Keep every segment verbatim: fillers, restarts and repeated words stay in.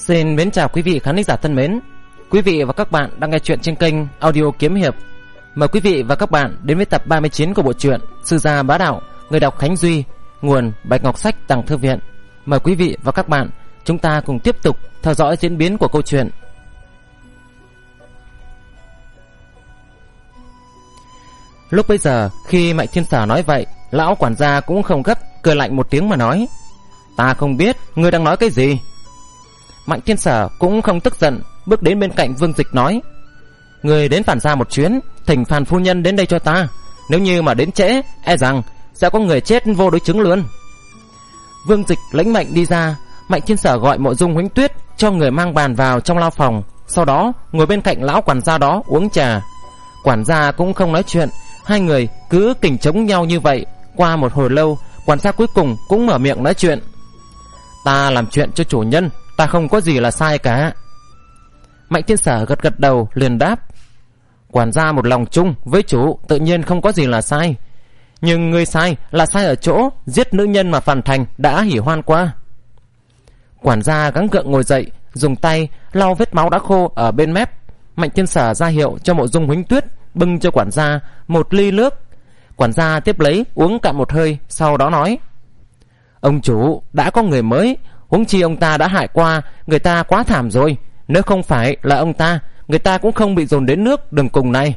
Xin mến chào quý vị khán giả thân mến. Quý vị và các bạn đang nghe chuyện trên kênh Audio Kiếm Hiệp. Mời quý vị và các bạn đến với tập ba mươi chín của bộ truyện Sư Gia Bá Đạo, người đọc Khánh Duy, nguồn Bạch Ngọc Sách Tàng Thư Viện. Mời quý vị và các bạn chúng ta cùng tiếp tục theo dõi diễn biến của câu chuyện. Lúc bấy giờ, khi Mạnh Thiên Sở nói vậy, lão quản gia cũng không gấp, cười lạnh một tiếng mà nói: "Ta không biết ngươi đang nói cái gì." Mạnh Thiên Sở cũng không tức giận, bước đến bên cạnh Vương Dịch nói: "Ngươi đến Phản gia một chuyến, thỉnh Phàn phu nhân đến đây cho ta. Nếu như mà đến trễ, e rằng sẽ có người chết vô đối chứng luôn." Vương Dịch lãnh mệnh đi ra. Mạnh Thiên Sở gọi Mộ Dung Huánh Tuyết cho người mang bàn vào trong lao phòng, sau đó ngồi bên cạnh lão quản gia đó uống trà. Quản gia cũng không nói chuyện, hai người cứ kình chống nhau như vậy. Qua một hồi lâu, quản gia cuối cùng cũng mở miệng nói chuyện: "Ta làm chuyện cho chủ nhân, ta không có gì là sai cả." Mạnh Thiên Sở gật gật đầu liền đáp: "Quản gia một lòng chung với chủ, tự nhiên không có gì là sai. Nhưng ngươi sai là sai ở chỗ giết nữ nhân mà Phàn Thành đã hỉ hoan qua." Quản gia gắng gượng ngồi dậy, dùng tay lau vết máu đã khô ở bên mép. Mạnh Thiên Sở ra hiệu cho Mộ Dung Huánh Tuyết bưng cho quản gia một ly nước. Quản gia tiếp lấy uống cạn một hơi, sau đó nói: "Ông chủ đã có người mới, huống chi ông ta đã hại qua người ta quá thảm rồi. Nếu không phải là ông ta, người ta cũng không bị dồn đến nước đường cùng này."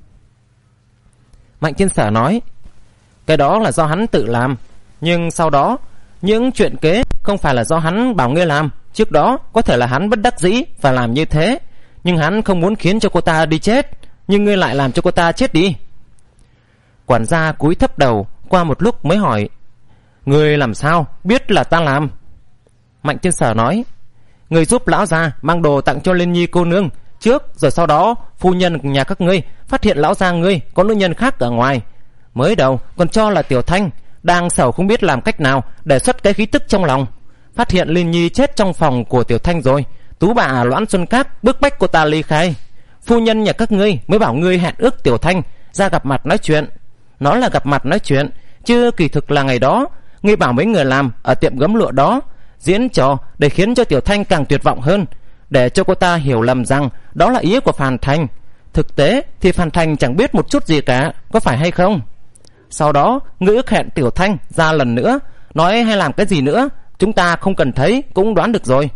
Mạnh Thiên Sở nói: "Cái đó là do hắn tự làm. Nhưng sau đó những chuyện kế không phải là do hắn bảo ngươi làm. Trước đó có thể là hắn bất đắc dĩ phải làm như thế, nhưng hắn không muốn khiến cho cô ta đi chết. Nhưng ngươi lại làm cho cô ta chết đi." Quản gia cúi thấp đầu, qua một lúc mới hỏi: "Ngươi làm sao biết là ta làm?" Mạnh Thiên Sở nói: "Ngươi giúp lão gia mang đồ tặng cho Liên Nhi cô nương trước, rồi sau đó phu nhân nhà các ngươi phát hiện lão gia ngươi có nữ nhân khác ở ngoài. Mới đầu còn cho là Tiểu Thanh, đang sầu không biết làm cách nào để xuất cái khí tức trong lòng. Phát hiện Liên Nhi chết trong phòng của Tiểu Thanh rồi, tú bà Loãn Xuân Cát bức bách cô ta ly khai. Phu nhân nhà các ngươi mới bảo ngươi hẹn ước Tiểu Thanh ra gặp mặt nói chuyện. Nói là gặp mặt nói chuyện, chứ kỳ thực là ngày đó ngươi bảo mấy người làm ở tiệm gấm lụa đó diễn trò để khiến cho Tiểu Thanh càng tuyệt vọng hơn, để cho cô ta hiểu lầm rằng đó là ý của Phàn Thành. Thực tế thì Phàn Thành chẳng biết một chút gì cả, có phải hay không? Sau đó ngươi ước hẹn Tiểu Thanh ra lần nữa, nói hay làm cái gì nữa chúng ta không cần thấy cũng đoán được rồi."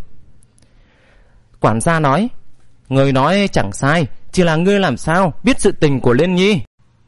Quản gia nói: "Ngươi nói chẳng sai, chỉ là ngươi làm sao biết sự tình của Liên Nhi?"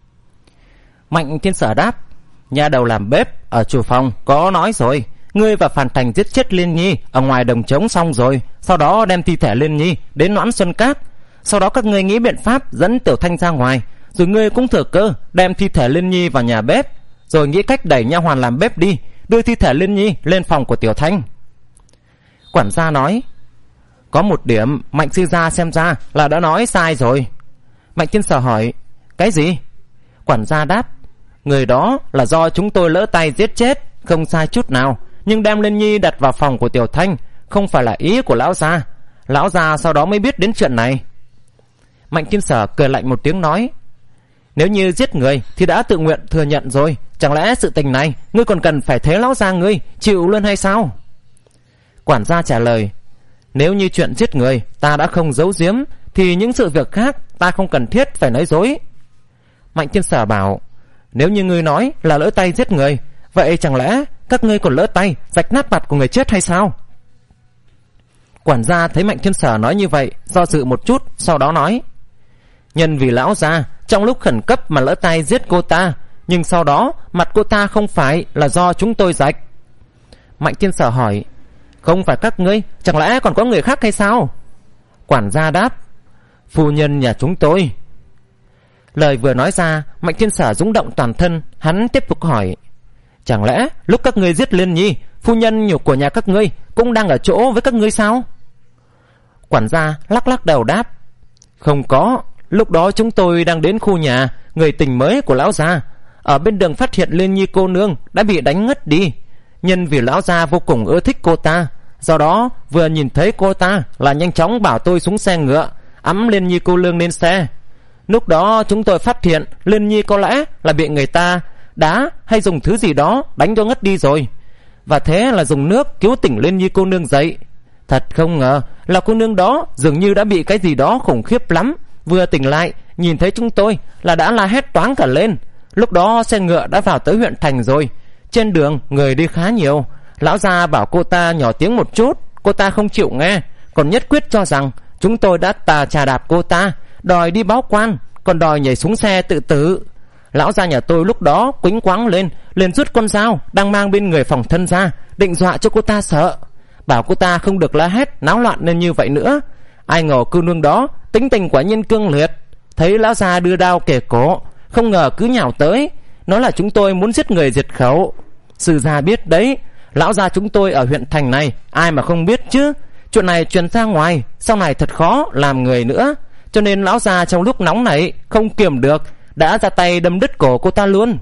Mạnh Thiên Sở đáp: "Nhà đầu làm bếp ở chủ phòng có nói rồi, ngươi và Phàn Thành giết chết Liên Nhi ở ngoài đồng trống xong rồi, sau đó đem thi thể Liên Nhi đến Loãn Xuân Cát. Sau đó các ngươi nghĩ biện pháp dẫn Tiểu Thanh ra ngoài, rồi ngươi cũng thừa cơ đem thi thể Liên Nhi vào nhà bếp, rồi nghĩ cách đẩy nha hoàn làm bếp đi, đưa thi thể Liên Nhi lên phòng của Tiểu Thanh." Quản gia nói: "Có một điểm Mạnh sư gia xem ra là đã nói sai rồi." Mạnh Thiên Sở hỏi: "Cái gì?" Quản gia đáp: "Người đó là do chúng tôi lỡ tay giết chết, không sai chút nào. Nhưng đem Liên Nhi đặt vào phòng của Tiểu Thanh không phải là ý của lão gia. Lão gia sau đó mới biết đến chuyện này." Mạnh Thiên Sở cười lạnh một tiếng nói: "Nếu như giết người thì đã tự nguyện thừa nhận rồi, chẳng lẽ sự tình này ngươi còn cần phải thế lão gia ngươi chịu luôn hay sao?" Quản gia trả lời: "Nếu như chuyện giết người ta đã không giấu giếm, thì những sự việc khác ta không cần thiết phải nói dối." Mạnh Thiên Sở bảo: "Nếu như ngươi nói là lỡ tay giết người, vậy chẳng lẽ các ngươi còn lỡ tay rạch nát mặt của người chết hay sao?" Quản gia thấy Mạnh Thiên Sở nói như vậy, do dự một chút, sau đó nói: "Nhân vì lão gia trong lúc khẩn cấp mà lỡ tay giết cô ta, nhưng sau đó mặt cô ta không phải là do chúng tôi rạch." Mạnh Thiên Sở hỏi: "Không phải các ngươi, chẳng lẽ còn có người khác hay sao?" Quản gia đáp: "Phu nhân nhà chúng tôi." Lời vừa nói ra, Mạnh Thiên Sở rung động toàn thân. Hắn tiếp tục hỏi: "Chẳng lẽ lúc các ngươi giết Liên Nhi, phu nhân nhục của nhà các ngươi cũng đang ở chỗ với các ngươi sao?" Quản gia lắc lắc đầu đáp: "Không có. Lúc đó chúng tôi đang đến khu nhà người tình mới của lão gia, ở bên đường phát hiện Liên Nhi cô nương đã bị đánh ngất đi. Nhân vì lão gia vô cùng ưa thích cô ta, do đó vừa nhìn thấy cô ta là nhanh chóng bảo tôi xuống xe ngựa, ẵm Liên Nhi cô nương lên xe. Lúc đó chúng tôi phát hiện Liên Nhi có lẽ là bị người ta đá hay dùng thứ gì đó đánh cho ngất đi rồi, và thế là dùng nước cứu tỉnh Liên Nhi cô nương dậy. Thật không ngờ là cô nương đó dường như đã bị cái gì đó khủng khiếp lắm, vừa tỉnh lại nhìn thấy chúng tôi là đã la hét toáng cả lên. Lúc đó xe ngựa đã vào tới huyện thành rồi. Trên đường người đi khá nhiều. Lão gia bảo cô ta nhỏ tiếng một chút, cô ta không chịu nghe, còn nhất quyết cho rằng chúng tôi đã tà trà đạp cô ta, đòi đi báo quan, còn đòi nhảy xuống xe tự tử. Lão gia nhà tôi lúc đó quĩnh quáng lên, liền rút con dao đang mang bên người phòng thân ra, định dọa cho cô ta sợ, bảo cô ta không được la hét náo loạn nên như vậy nữa. Ai ngờ cô nương đó tính tình quả nhiên cương liệt, thấy lão gia đưa đao kề cổ, không ngờ cứ nhào tới, nói là chúng tôi muốn giết người diệt khẩu. Sư gia biết đấy, lão gia chúng tôi ở huyện thành này ai mà không biết chứ. Chuyện này truyền ra ngoài sau này thật khó làm người nữa, cho nên lão gia trong lúc nóng nảy không kiềm được đã ra tay đâm đứt cổ cô ta luôn.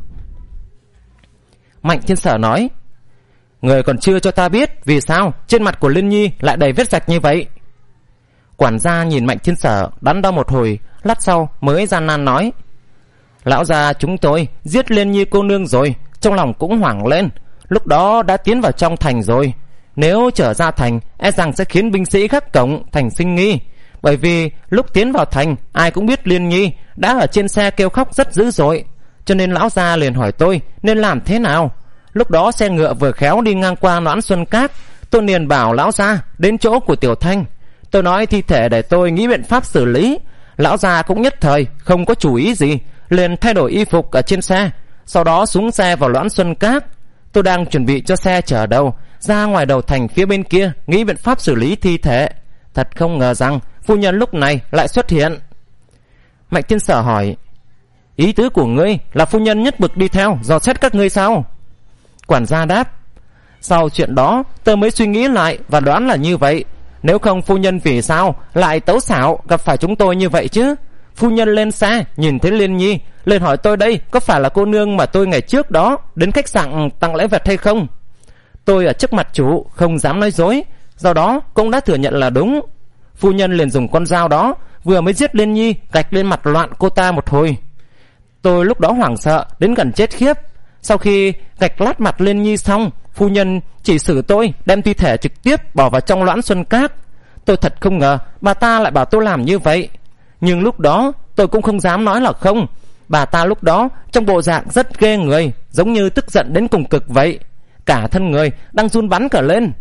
Mạnh Thiên Sở nói: Người còn chưa cho ta biết vì sao trên mặt của Liên Nhi lại đầy vết rạch như vậy. Quản gia nhìn Mạnh Thiên Sở đắn đo một hồi, lát sau mới gian nan nói: Lão gia chúng tôi giết Liên Nhi cô nương rồi, trong lòng cũng hoảng lên. Lúc đó đã tiến vào trong thành rồi, nếu trở ra thành e rằng sẽ khiến binh sĩ gác cổng thành sinh nghi. Bởi vì lúc tiến vào thành ai cũng biết Liên Nhi đã ở trên xe kêu khóc rất dữ dội, cho nên lão gia liền hỏi tôi nên làm thế nào. Lúc đó xe ngựa vừa khéo đi ngang qua Noãn Xuân Các, tôi liền bảo lão gia đến chỗ của Tiểu Thanh. Tôi nói thi thể để tôi nghĩ biện pháp xử lý. Lão gia cũng nhất thời không có chủ ý gì, liền thay đổi y phục ở trên xe, sau đó xuống xe vào Noãn Xuân Các. Tôi đang chuẩn bị cho xe chở đầu ra ngoài đầu thành phía bên kia nghĩ biện pháp xử lý thi thể. Thật không ngờ rằng phu nhân lúc này lại xuất hiện. Mạnh Thiên Sở hỏi: Ý tứ của ngươi là phu nhân nhất bực đi theo dò xét các ngươi sao? Quản gia đáp: Sau chuyện đó tôi mới suy nghĩ lại và đoán là như vậy. Nếu không phu nhân vì sao lại tấu xảo gặp phải chúng tôi như vậy chứ? Phu nhân lên xe nhìn thấy Liên Nhi lên hỏi tôi đây có phải là cô nương mà tôi ngày trước đó đến khách sạn tặng lễ vật hay không. Tôi ở trước mặt chủ không dám nói dối, do đó cũng đã thừa nhận là đúng. Phu nhân liền dùng con dao đó vừa mới giết Liên Nhi gạch lên mặt loạn cô ta một hồi. Tôi lúc đó hoảng sợ đến gần chết khiếp. Sau khi gạch lát mặt Liên Nhi xong, phu nhân chỉ xử tôi đem thi thể trực tiếp bỏ vào trong Noãn Xuân Các. Tôi thật không ngờ bà ta lại bảo tôi làm như vậy. Nhưng lúc đó tôi cũng không dám nói là không. Bà ta lúc đó trong bộ dạng rất ghê người, giống như tức giận đến cùng cực vậy, cả thân người đang run bắn cả lên.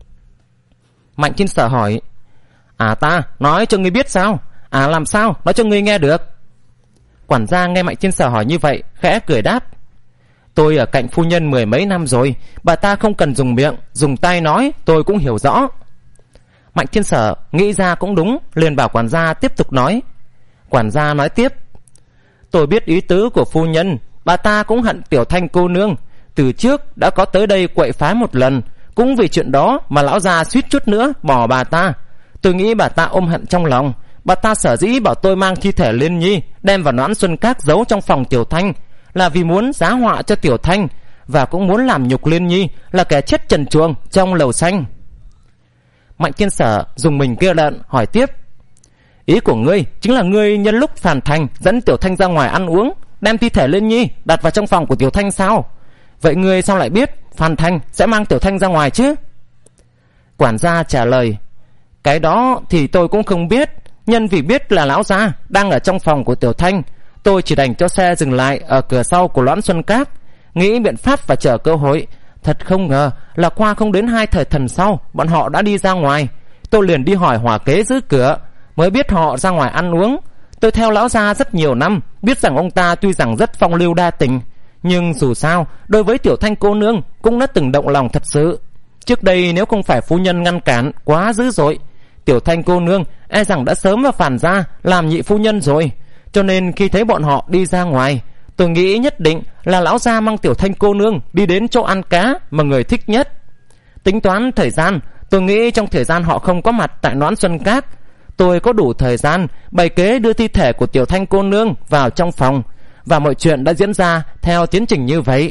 Mạnh Thiên Sở hỏi: À ta nói cho ngươi biết sao? À làm sao nói cho ngươi nghe được? Quản gia nghe Mạnh Thiên Sở hỏi như vậy khẽ cười đáp: Tôi ở cạnh phu nhân mười mấy năm rồi, bà ta không cần dùng miệng, dùng tay nói tôi cũng hiểu rõ. Mạnh Thiên Sở nghĩ ra cũng đúng, liền bảo quản gia tiếp tục nói. Quản gia nói tiếp: Tôi biết ý tứ của phu nhân, bà ta cũng hận Tiểu Thanh cô nương, từ trước đã có tới đây quậy phá một lần, cũng vì chuyện đó mà lão già suýt chút nữa bỏ bà ta. Tôi nghĩ bà ta ôm hận trong lòng. Bà ta sở dĩ bảo tôi mang thi thể Liên Nhi đem vào Noãn Xuân Các giấu trong phòng Tiểu Thanh là vì muốn giá họa cho Tiểu Thanh, và cũng muốn làm nhục Liên Nhi là kẻ chết trần truồng trong lầu xanh. Mạnh Thiên Sở dùng mình kia lợn hỏi tiếp: Ý của ngươi chính là ngươi nhân lúc phản thành dẫn Tiểu Thanh ra ngoài ăn uống, đem thi thể Liên Nhi đặt vào trong phòng của Tiểu Thanh sao? Vậy ngươi sao lại biết Phan Thanh sẽ mang Tiểu Thanh ra ngoài chứ? Quản gia trả lời: Cái đó thì tôi cũng không biết. Nhân vì biết là lão gia đang ở trong phòng của Tiểu Thanh, tôi chỉ đành cho xe dừng lại ở cửa sau của Noãn Xuân Các, nghĩ biện pháp và chờ cơ hội. Thật không ngờ là qua không đến hai thời thần sau, bọn họ đã đi ra ngoài. Tôi liền đi hỏi hỏa kế giữ cửa, mới biết họ ra ngoài ăn uống. Tôi theo lão gia rất nhiều năm, biết rằng ông ta tuy rằng rất phong lưu đa tình, nhưng dù sao đối với Tiểu Thanh cô nương cũng đã từng động lòng thật sự. Trước đây nếu không phải phu nhân ngăn cản quá dữ dội, Tiểu Thanh cô nương e rằng đã sớm và phản ra làm nhị phu nhân rồi. Cho nên khi thấy bọn họ đi ra ngoài, tôi nghĩ nhất định là lão gia mang Tiểu Thanh cô nương đi đến chỗ ăn cá mà người thích nhất. Tính toán thời gian, tôi nghĩ trong thời gian họ không có mặt tại Noãn Xuân Các, tôi có đủ thời gian bày kế đưa thi thể của Tiểu Thanh cô nương vào trong phòng, và mọi chuyện đã diễn ra theo tiến trình như vậy.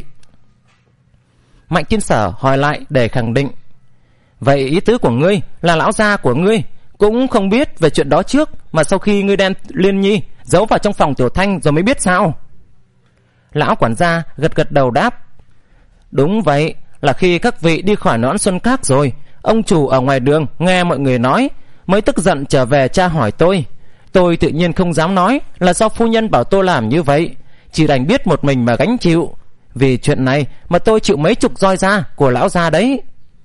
Mạnh Thiên Sở hỏi lại để khẳng định: Vậy ý tứ của ngươi là lão gia của ngươi cũng không biết về chuyện đó trước, mà sau khi ngươi đem Liên Nhi giấu vào trong phòng Tiểu Thanh rồi mới biết sao? Lão quản gia gật gật đầu đáp: Đúng vậy, là khi các vị đi khỏi Noãn Xuân Các rồi, Ông chủ ở ngoài đường nghe mọi người nói, mới tức giận trở về tra hỏi tôi. Tôi tự nhiên không dám nói là do phu nhân bảo tôi làm như vậy, chỉ đành biết một mình mà gánh chịu. Vì chuyện này mà tôi chịu mấy chục roi da của lão gia đấy.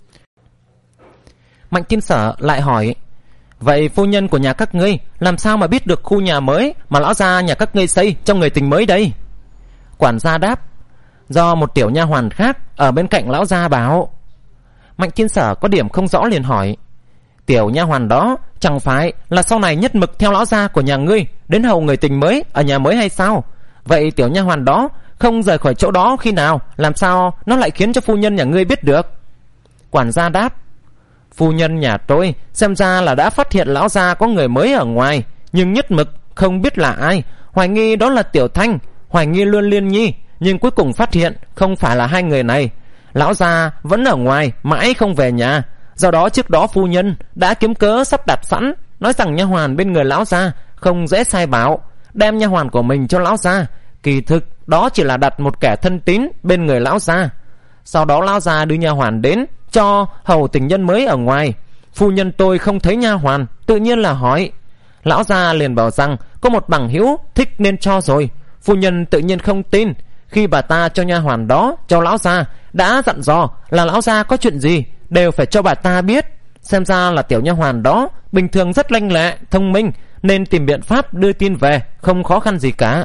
Mạnh Thiên Sở lại hỏi, vậy phu nhân của nhà các ngươi làm sao mà biết được khu nhà mới mà lão gia nhà các ngươi xây cho người tình mới đây? Quản gia đáp, do một tiểu nha hoàn khác ở bên cạnh lão gia bảo. Mạnh Thiên Sở có điểm không rõ liền hỏi, tiểu nha hoàn đó chẳng phải là sau này nhất mực theo lão gia của nhà ngươi đến hầu người tình mới ở nhà mới hay sao? Vậy tiểu nha hoàn đó không rời khỏi chỗ đó khi nào, làm sao nó lại khiến cho phu nhân nhà ngươi biết được? Quản gia đáp, phu nhân nhà tôi xem ra là đã phát hiện lão gia có người mới ở ngoài, nhưng nhất mực không biết là ai, hoài nghi đó là Tiểu Thanh, hoài nghi luôn Liên Nhi, nhưng cuối cùng phát hiện không phải là hai người này. Lão gia vẫn ở ngoài mãi không về nhà, do đó trước đó phu nhân đã kiếm cớ sắp đặt sẵn, nói rằng nha hoàn bên người lão gia không dễ sai bảo, đem nha hoàn của mình cho lão gia. Kỳ thực đó chỉ là đặt một kẻ thân tín bên người lão gia. Sau đó lão gia đưa nha hoàn đến cho hầu tình nhân mới ở ngoài. Phu nhân tôi không thấy nha hoàn, tự nhiên là hỏi. Lão gia liền bảo rằng có một bằng hữu thích nên cho rồi. Phu nhân tự nhiên không tin. Khi bà ta cho nha hoàn đó cho lão gia, đã dặn dò là lão gia có chuyện gì đều phải cho bà ta biết. Xem ra là tiểu nha hoàn đó bình thường rất lanh lẹ, thông minh, nên tìm biện pháp đưa tin về không khó khăn gì cả.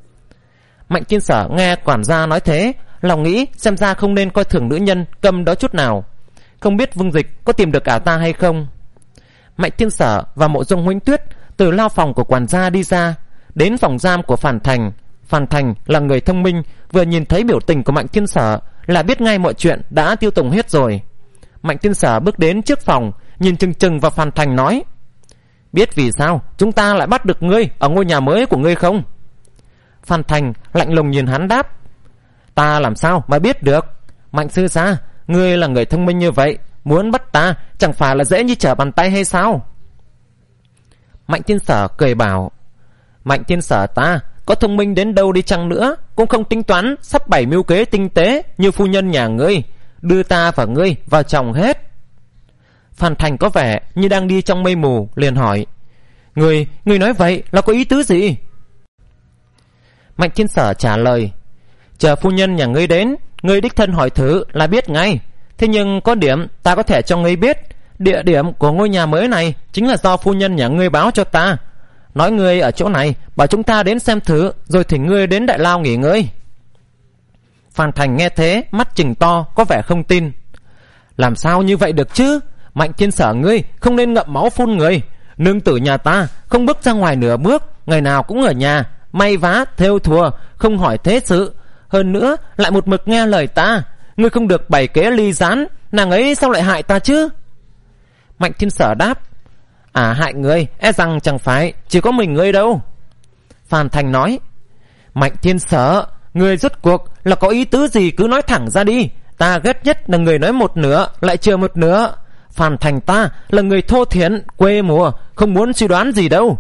Mạnh Thiên Sở nghe quản gia nói thế, lòng nghĩ xem ra không nên coi thường nữ nhân cầm đó chút nào. Không biết Vương Dịch có tìm được ả ta hay không. Mạnh Thiên Sở và Mộ Dung Huỳnh Tuyết từ lao phòng của quản gia đi ra, đến phòng giam của Phàn Thành. Phàn Thành là người thông minh, vừa nhìn thấy biểu tình của Mạnh Thiên Sở là biết ngay mọi chuyện đã tiêu tùng hết rồi. Mạnh Thiên Sở bước đến trước phòng, nhìn chừng chừng vào Phàn Thành nói, biết vì sao chúng ta lại bắt được ngươi ở ngôi nhà mới của ngươi không? Phàn Thành lạnh lùng nhìn hắn đáp, ta làm sao mà biết được? Mạnh sư gia, ngươi là người thông minh như vậy, muốn bắt ta chẳng phải là dễ như trở bàn tay hay sao? Mạnh Thiên Sở cười bảo, Mạnh Thiên Sở ta có thông minh đến đâu đi chăng nữa cũng không tính toán sắp bày mưu kế tinh tế như phu nhân nhà ngươi, đưa ta và ngươi vào chồng hết. Phàn Thành có vẻ như đang đi trong mây mù, liền hỏi, Ngươi, ngươi nói vậy là có ý tứ gì? Mạnh Thiên Sở trả lời, chờ phu nhân nhà ngươi đến, ngươi đích thân hỏi thử là biết ngay. Thế nhưng có điểm ta có thể cho ngươi biết, địa điểm của ngôi nhà mới này chính là do phu nhân nhà ngươi báo cho ta. Nói ngươi ở chỗ này, bảo chúng ta đến xem thử, rồi thỉnh ngươi đến đại lao nghỉ ngơi. Phàn Thành nghe thế, mắt chừng to, có vẻ không tin. Làm sao như vậy được chứ? Mạnh Thiên Sở ngươi không nên ngậm máu phun người. Nương tử nhà ta không bước ra ngoài nửa bước, ngày nào cũng ở nhà may vá thêu thùa, không hỏi thế sự. Hơn nữa lại một mực nghe lời ta. Ngươi không được bày kế ly gián, nàng ấy sao lại hại ta chứ? Mạnh Thiên Sở đáp, à hại ngươi e rằng chẳng phải chỉ có mình ngươi đâu. Phàn Thành nói, Mạnh Thiên Sở, ngươi rốt cuộc là có ý tứ gì cứ nói thẳng ra đi. Ta ghét nhất là người nói một nửa lại chừa một nửa. Phàn Thành ta là người thô thiển quê mùa, không muốn suy đoán gì đâu.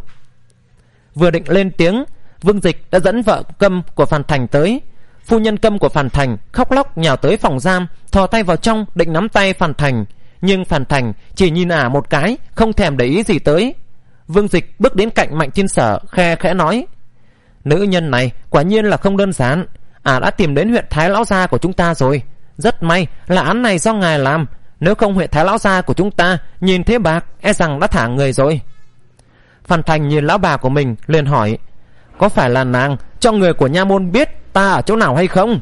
Vừa định lên tiếng, Vương Dịch đã dẫn vợ Câm của Phàn Thành tới. Phu nhân Câm của Phàn Thành khóc lóc nhào tới phòng giam, thò tay vào trong định nắm tay Phàn Thành, nhưng Phàn Thành chỉ nhìn ả một cái, không thèm để ý gì tới. Vương Dịch bước đến cạnh Mạnh Thiên Sở, khe khẽ nói, nữ nhân này quả nhiên là không đơn giản. Ả đã tìm đến huyện Thái lão gia của chúng ta rồi. Rất may là án này do ngài làm, nếu không huyện Thái lão gia của chúng ta nhìn thế bạc e rằng đã thả người rồi. Phàn Thành nhìn lão bà của mình liền hỏi, có phải là nàng cho người của nha môn biết ta ở chỗ nào hay không?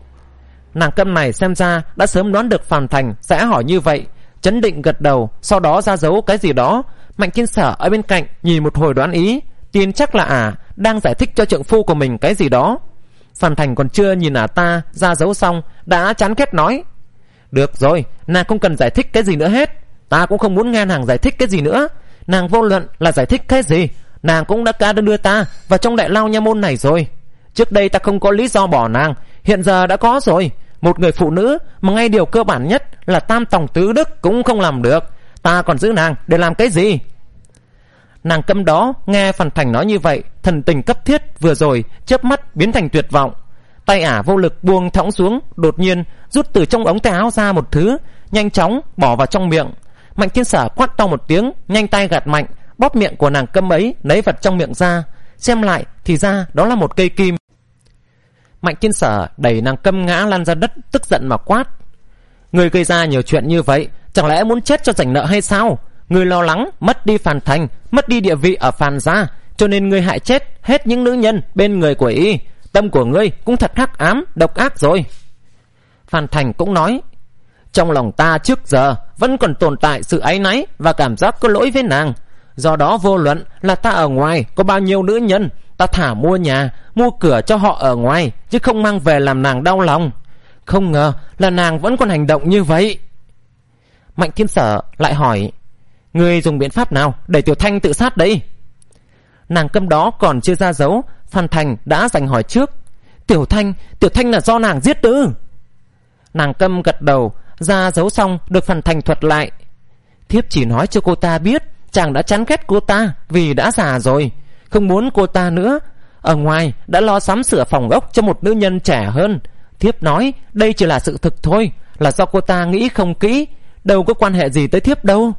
Nàng Câm này xem ra đã sớm đoán được Phàn Thành sẽ hỏi như vậy, chấn định gật đầu, sau đó ra dấu cái gì đó. Mạnh Thiên Sở ở bên cạnh nhìn một hồi đoán ý, tin chắc là ả đang giải thích cho trượng phu của mình cái gì đó. Phàn Thành còn chưa nhìn ả ta ra dấu xong đã chán ghét nói, được rồi, nàng không cần giải thích cái gì nữa hết. Ta cũng không muốn nghe nàng giải thích cái gì nữa. Nàng vô luận là giải thích cái gì, nàng cũng đã ca đưa ta vào trong đại lao nha môn này rồi. Trước đây ta không có lý do bỏ nàng, hiện giờ đã có rồi. Một người phụ nữ mà ngay điều cơ bản nhất là tam tòng tứ đức cũng không làm được, ta còn giữ nàng để làm cái gì? Nàng Câm đó nghe Phàn Thành nói như vậy, thần tình cấp thiết vừa rồi chớp mắt biến thành tuyệt vọng. Tay ả vô lực buông thõng xuống, đột nhiên rút từ trong ống tay áo ra một thứ, nhanh chóng bỏ vào trong miệng. Mạnh Thiên Sở quát to một tiếng, nhanh tay gạt mạnh, bóp miệng của nàng Câm ấy, lấy vật trong miệng ra. Xem lại thì ra đó là một cây kim. Mạnh Thiên Sở đẩy nàng Câm ngã lăn ra đất, tức giận mà quát: Người gây ra nhiều chuyện như vậy, chẳng lẽ muốn chết cho rảnh nợ hay sao? Người lo lắng mất đi Phàn Thành, mất đi địa vị ở Phàn gia, cho nên ngươi hại chết hết những nữ nhân bên người của y. Tâm của ngươi cũng thật hắc ám, độc ác rồi. Phàn Thành cũng nói: Trong lòng ta trước giờ vẫn còn tồn tại sự áy náy và cảm giác có lỗi với nàng. Do đó vô luận là ta ở ngoài có bao nhiêu nữ nhân, ta thả mua nhà, mua cửa cho họ ở ngoài, chứ không mang về làm nàng đau lòng. Không ngờ là nàng vẫn còn hành động như vậy. Mạnh Thiên Sở lại hỏi: Ngươi dùng biện pháp nào để Tiểu Thanh tự sát đấy? Nàng Câm đó còn chưa ra dấu, Phan Thành đã giành hỏi trước: Tiểu Thanh, Tiểu Thanh là do nàng giết ư? Nàng Câm gật đầu, ra dấu xong được Phan Thành thuật lại: Thiếp chỉ nói cho cô ta biết chàng đã chán ghét cô ta vì đã già rồi, không muốn cô ta nữa. Ở ngoài đã lo sắm sửa phòng ốc cho một nữ nhân trẻ hơn. Thiếp nói đây chỉ là sự thực thôi, là do cô ta nghĩ không kỹ, đâu có quan hệ gì tới thiếp đâu.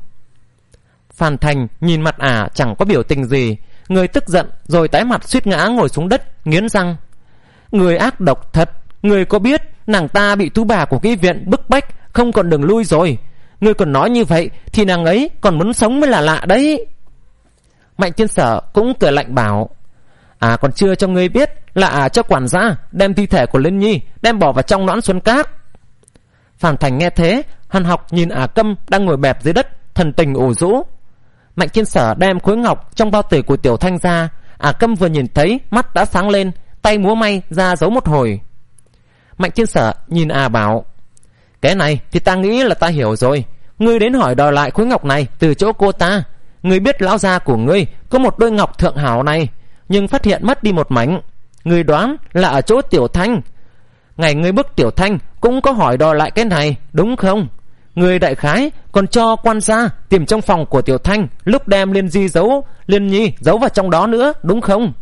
Phan Thành nhìn mặt ả chẳng có biểu tình gì, người tức giận rồi tái mặt suýt ngã ngồi xuống đất, nghiến răng: Người ác độc thật. Người có biết nàng ta bị tú bà của cái viện bức bách, không còn đường lui rồi. Người còn nói như vậy thì nàng ấy còn muốn sống mới là lạ đấy. Mạnh Thiên Sở cũng cười lạnh bảo: À còn chưa cho ngươi biết là à cho quản gia đem thi thể của Liên Nhi đem bỏ vào trong nõn xuân cát. Phan Thành nghe thế, hằn học nhìn ả Câm đang ngồi bẹp dưới đất, thần tình ủ rũ. Mạnh Thiên Sở đem khối ngọc trong bao tử của Tiểu Thanh ra. Ả Câm vừa nhìn thấy mắt đã sáng lên, tay múa may ra giấu một hồi. Mạnh Thiên Sở nhìn ả bảo: Cái này thì ta nghĩ là ta hiểu rồi. Ngươi đến hỏi đòi lại khối ngọc này từ chỗ cô ta. Ngươi biết lão gia của ngươi có một đôi ngọc thượng hảo này, nhưng phát hiện mất đi một mảnh. Ngươi đoán là ở chỗ Tiểu Thanh. Ngày ngươi bức Tiểu Thanh cũng có hỏi đòi lại cái này, đúng không? Ngươi đại khái còn cho quan gia tìm trong phòng của Tiểu Thanh lúc đem Liên Di giấu Liên Nhi giấu vào trong đó nữa, đúng không?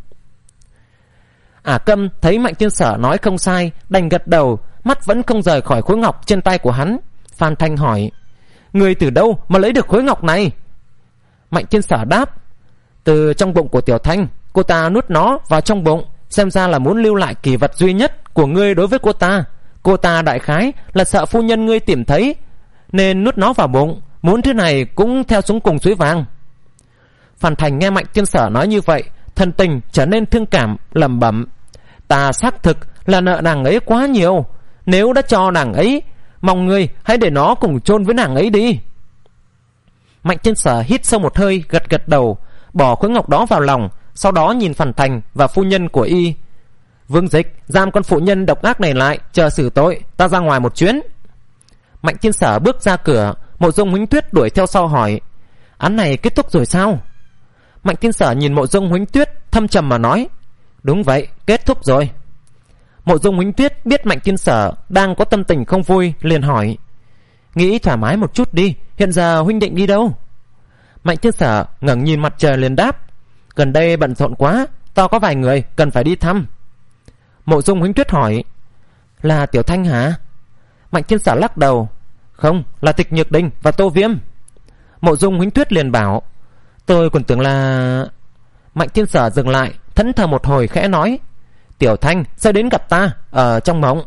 Ả Câm thấy Mạnh Thiên Sở nói không sai, đành gật đầu, mắt vẫn không rời khỏi khối ngọc trên tay của hắn. Phan Thanh hỏi: Ngươi từ đâu mà lấy được khối ngọc này? Mạnh Thiên Sở đáp: Từ trong bụng của Tiểu Thanh. Cô ta nuốt nó vào trong bụng, xem ra là muốn lưu lại kỷ vật duy nhất của ngươi đối với cô ta. Cô ta đại khái là sợ phu nhân ngươi tìm thấy nên nuốt nó vào bụng, muốn thứ này cũng theo xuống cùng suối vàng. Phan Thành nghe Mạnh Thiên Sở nói như vậy, thần tình trở nên thương cảm, lẩm bẩm: Ta xác thực là nợ nàng ấy quá nhiều. Nếu đã cho nàng ấy, mong ngươi hãy để nó cùng chôn với nàng ấy đi. Mạnh Thiên Sở hít sâu một hơi, gật gật đầu, bỏ khối ngọc đó vào lòng, sau đó nhìn Phan Thành và phu nhân của y: Vương Dịch, giam con phụ nhân độc ác này lại, chờ xử tội, ta ra ngoài một chuyến. Mạnh Thiên Sở bước ra cửa, Mộ Dung Huỳnh Tuyết đuổi theo sau hỏi: Án này kết thúc rồi sao? Mạnh Thiên Sở nhìn Mộ Dung Huỳnh Tuyết thâm trầm mà nói: Đúng vậy, kết thúc rồi. Mộ Dung Huỳnh Tuyết biết Mạnh Thiên Sở đang có tâm tình không vui, liền hỏi: Nghĩ thoải mái một chút đi, hiện giờ huynh định đi đâu? Mạnh Thiên Sở ngẩng nhìn mặt trời liền đáp: Gần đây bận rộn quá, tao có vài người cần phải đi thăm. Mộ Dung Huỳnh Tuyết hỏi: Là Tiểu Thanh hả? Mạnh Thiên Sở lắc đầu: Không, là Tịch Nhược Đình và Tô Viêm. Mộ Dung Huỳnh Tuyết liền bảo: Tôi còn tưởng là... Mạnh Thiên Sở dừng lại, thẫn thờ một hồi khẽ nói: Tiểu Thanh sẽ đến gặp ta ở trong mộng.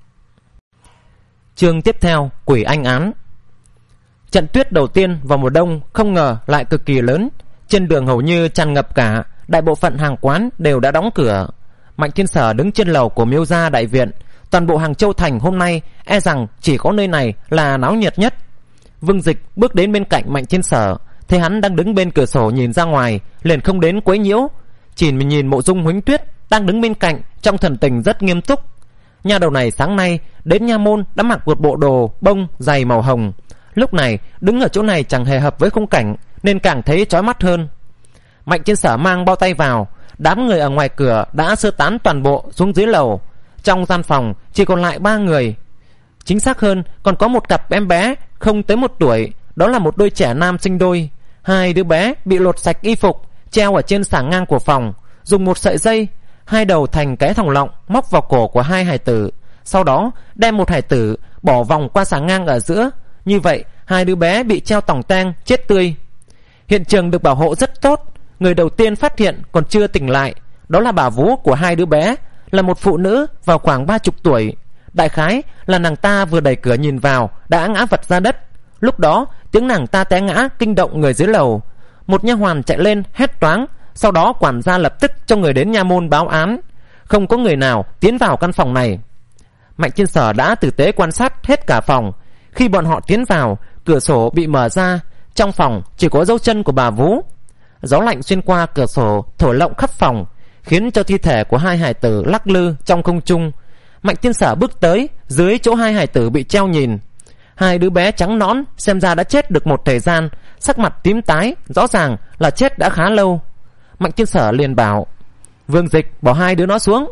Chương tiếp theo: Quỷ Anh Án. Trận tuyết đầu tiên vào mùa đông không ngờ lại cực kỳ lớn. Trên đường hầu như tràn ngập cả, đại bộ phận hàng quán đều đã đóng cửa. Mạnh Thiên Sở đứng trên lầu của Miêu gia đại viện. Toàn bộ Hàng Châu thành hôm nay e rằng chỉ có nơi này là náo nhiệt nhất. Vương Dịch bước đến bên cạnh Mạnh Thiên Sở, thấy hắn đang đứng bên cửa sổ nhìn ra ngoài, liền không đến quấy nhiễu, chỉ nhìn Mộ Dung Huỳnh Tuyết đang đứng bên cạnh trong thần tình rất nghiêm túc. Nhà đầu này sáng nay đến nha môn đã mặc một bộ đồ bông dày màu hồng, lúc này đứng ở chỗ này chẳng hề hợp với khung cảnh nên càng thấy chói mắt hơn. Mạnh Thiên Sở mang bao tay vào, đám người ở ngoài cửa đã sơ tán toàn bộ xuống dưới lầu. Trong gian phòng chỉ còn lại ba người, chính xác hơn còn có một cặp em bé không tới một tuổi, đó là một đôi trẻ nam sinh đôi. Hai đứa bé bị lột sạch y phục, treo ở trên xà ngang của phòng, dùng một sợi dây hai đầu thành cái thòng lọng móc vào cổ của hai hài tử, sau đó đem một hài tử bỏ vòng qua xà ngang ở giữa. Như vậy hai đứa bé bị treo tòng tang chết tươi. Hiện trường được bảo hộ rất tốt. Người đầu tiên phát hiện còn chưa tỉnh lại, đó là bà vú của hai đứa bé, là một phụ nữ vào khoảng ba chục tuổi. Đại khái là nàng ta vừa đẩy cửa nhìn vào đã ngã vật ra đất. Lúc đó tiếng nàng ta té ngã kinh động người dưới lầu. Một nha hoàn chạy lên hét toáng. Sau đó quản gia lập tức cho người đến nha môn báo án. Không có người nào tiến vào căn phòng này. Mạnh Thiên Sở đã tử tế quan sát hết cả phòng. Khi bọn họ tiến vào, cửa sổ bị mở ra. Trong phòng chỉ có dấu chân của bà vú. Gió lạnh xuyên qua cửa sổ thổi lộng khắp phòng, khiến cho thi thể của hai hài tử lắc lư trong không trung. Mạnh Thiên Sở bước tới dưới chỗ hai hài tử bị treo nhìn. Hai đứa bé trắng nõn xem ra đã chết được một thời gian, sắc mặt tím tái, rõ ràng là chết đã khá lâu. Mạnh Thiên Sở liền bảo: Vương Dịch, bỏ hai đứa nó xuống.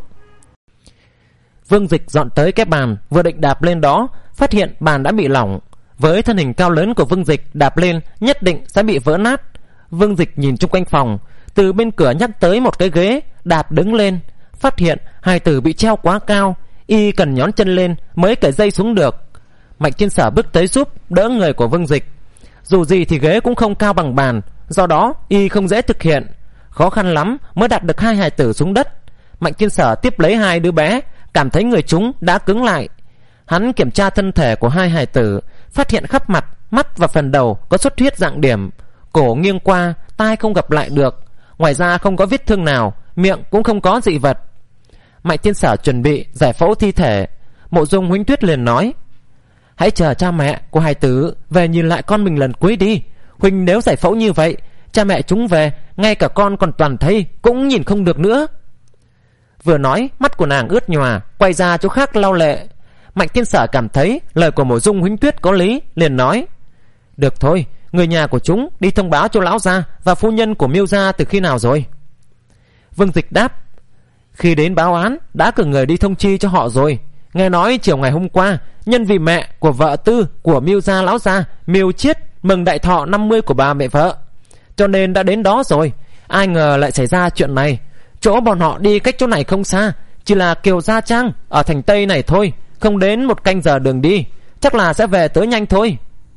Vương Dịch dọn tới cái bàn, vừa định đạp lên đó, phát hiện bàn đã bị lỏng. Với thân hình cao lớn của Vương Dịch, đạp lên nhất định sẽ bị vỡ nát. Vương Dịch nhìn chung quanh phòng, từ bên cửa nhắc tới một cái ghế, đạp đứng lên, phát hiện hài tử bị treo quá cao, y cần nhón chân lên mới cởi dây xuống được. Mạnh Thiên Sở bước tới giúp đỡ người của Vương Dịch. Dù gì thì ghế cũng không cao bằng bàn, do đó y không dễ thực hiện, khó khăn lắm mới đặt được hai hài tử xuống đất. Mạnh Thiên Sở tiếp lấy hai đứa bé, cảm thấy người chúng đã cứng lại. Hắn kiểm tra thân thể của hai hài tử, phát hiện khắp mặt, mắt và phần đầu có xuất huyết dạng điểm, cổ nghiêng qua, tai không gặp lại được. Ngoài ra không có vết thương nào, miệng cũng không có dị vật. Mạnh Thiên Sở chuẩn bị giải phẫu thi thể. Mộ Dung Huỳnh Tuyết liền nói: Hãy chờ cha mẹ của hài tử về nhìn lại con mình lần cuối đi. Huỳnh nếu giải phẫu như vậy, cha mẹ chúng về, ngay cả con còn toàn thây cũng nhìn không được nữa. Vừa nói mắt của nàng ướt nhòa, quay ra chỗ khác lau lệ. Mạnh Thiên Sở cảm thấy lời của Mộ Dung Huỳnh Tuyết có lý, liền nói: Được thôi, người nhà của chúng đi thông báo cho lão gia và phu nhân của Miêu gia từ khi nào rồi? Vương Dịch đáp: Khi đến báo án đã cử người đi thông chi cho họ rồi. Nghe nói chiều ngày hôm qua, nhân vì mẹ của vợ tư của Miêu gia lão gia Miêu Chiết mừng đại thọ năm mươi của bà mẹ vợ, cho nên đã đến đó rồi. Ai ngờ lại xảy ra chuyện này. Chỗ bọn họ đi cách chỗ này không xa, chỉ là Kiều Gia Trang ở thành Tây này thôi, không đến một canh giờ đường đi, chắc là sẽ về tới nhanh thôi.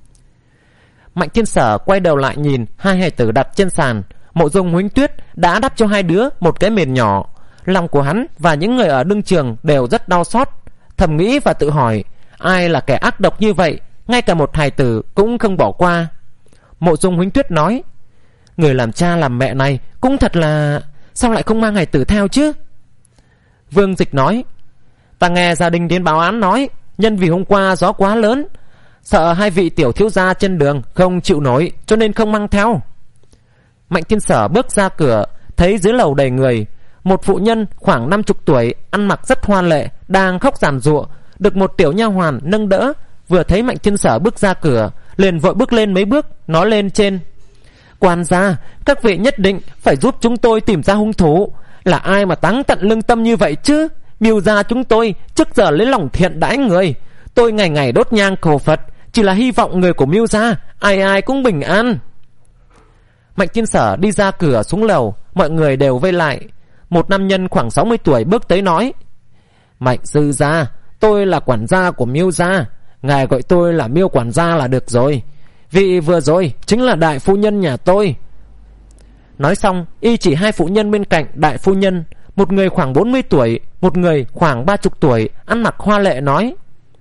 Mạnh Thiên Sở quay đầu lại nhìn hai hài tử đặt trên sàn. Mộ Dung Huỳnh Tuyết đã đắp cho hai đứa một cái mền nhỏ. Lòng của hắn và những người ở đương trường đều rất đau xót, thầm nghĩ và tự hỏi: ai là kẻ ác độc như vậy, ngay cả một hài tử cũng không bỏ qua. Mộ Dung Huỳnh Tuyết nói: Người làm cha làm mẹ này cũng thật là... sao lại không mang hài tử theo chứ? Vương Dịch nói: Ta nghe gia đình đến báo án nói, nhân vì hôm qua gió quá lớn, sợ hai vị tiểu thiếu gia trên đường không chịu nổi, cho nên không mang theo. Mạnh Thiên Sở bước ra cửa, thấy dưới lầu đầy người. Một phụ nhân khoảng năm chục tuổi, ăn mặc rất hoa lệ, đang khóc giàn giụa, được một tiểu nha hoàn nâng đỡ. Vừa thấy Mạnh Thiên Sở bước ra cửa, liền vội bước lên mấy bước, nói lên trên: Quan gia, các vị nhất định phải giúp chúng tôi tìm ra hung thủ. Là ai mà táng tận lương tâm như vậy chứ? Miêu gia chúng tôi trước giờ lấy lòng thiện đãi người. Tôi ngày ngày đốt nhang cầu Phật, chỉ là hy vọng người của Miêu gia ai ai cũng bình an. Mạnh Thiên Sở đi ra cửa xuống lầu, mọi người đều vây lại. Một nam nhân khoảng sáu mươi tuổi bước tới nói: Mạnh sư gia, tôi là quản gia của Miêu gia, ngài gọi tôi là Miêu quản gia là được rồi. Vị vừa rồi chính là đại phu nhân nhà tôi. Nói xong y chỉ hai phụ nhân bên cạnh đại phu nhân. Một người khoảng bốn mươi tuổi, một người khoảng ba mươi tuổi, ăn mặc hoa lệ nói: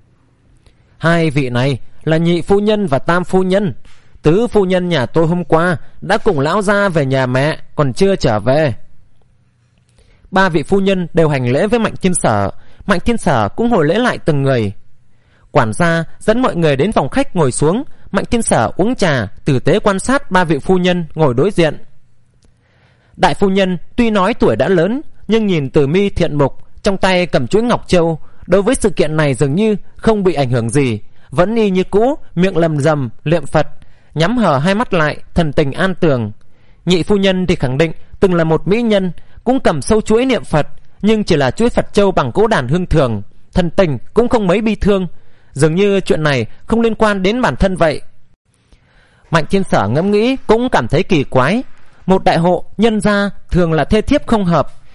Hai vị này là nhị phu nhân và tam phu nhân. Tứ phu nhân nhà tôi hôm qua đã cùng lão gia về nhà mẹ, còn chưa trở về. Ba vị phu nhân đều hành lễ với Mạnh Thiên Sở. Mạnh Thiên Sở cũng hồi lễ lại từng người. Quản gia dẫn mọi người đến phòng khách ngồi xuống. Mạnh Thiên Sở uống trà, tử tế quan sát ba vị phu nhân ngồi đối diện. Đại phu nhân tuy nói tuổi đã lớn, nhưng nhìn từ mi thiện mục, trong tay cầm chuỗi ngọc châu, đối với sự kiện này dường như không bị ảnh hưởng gì, vẫn y như cũ, miệng lầm rầm niệm Phật, nhắm hờ hai mắt lại, thần tình an tường. Nhị phu nhân thì khẳng định từng là một mỹ nhân, cũng cầm sâu chuỗi niệm Phật, nhưng chỉ là chuỗi Phật châu bằng gỗ đàn hương thường, thần tình cũng không mấy bi thương, dường như chuyện này không liên quan đến bản thân vậy. Mạnh Thiên Sở ngẫm nghĩ cũng cảm thấy kỳ quái. Một đại hộ nhân gia thường là thê thiếp không hợp,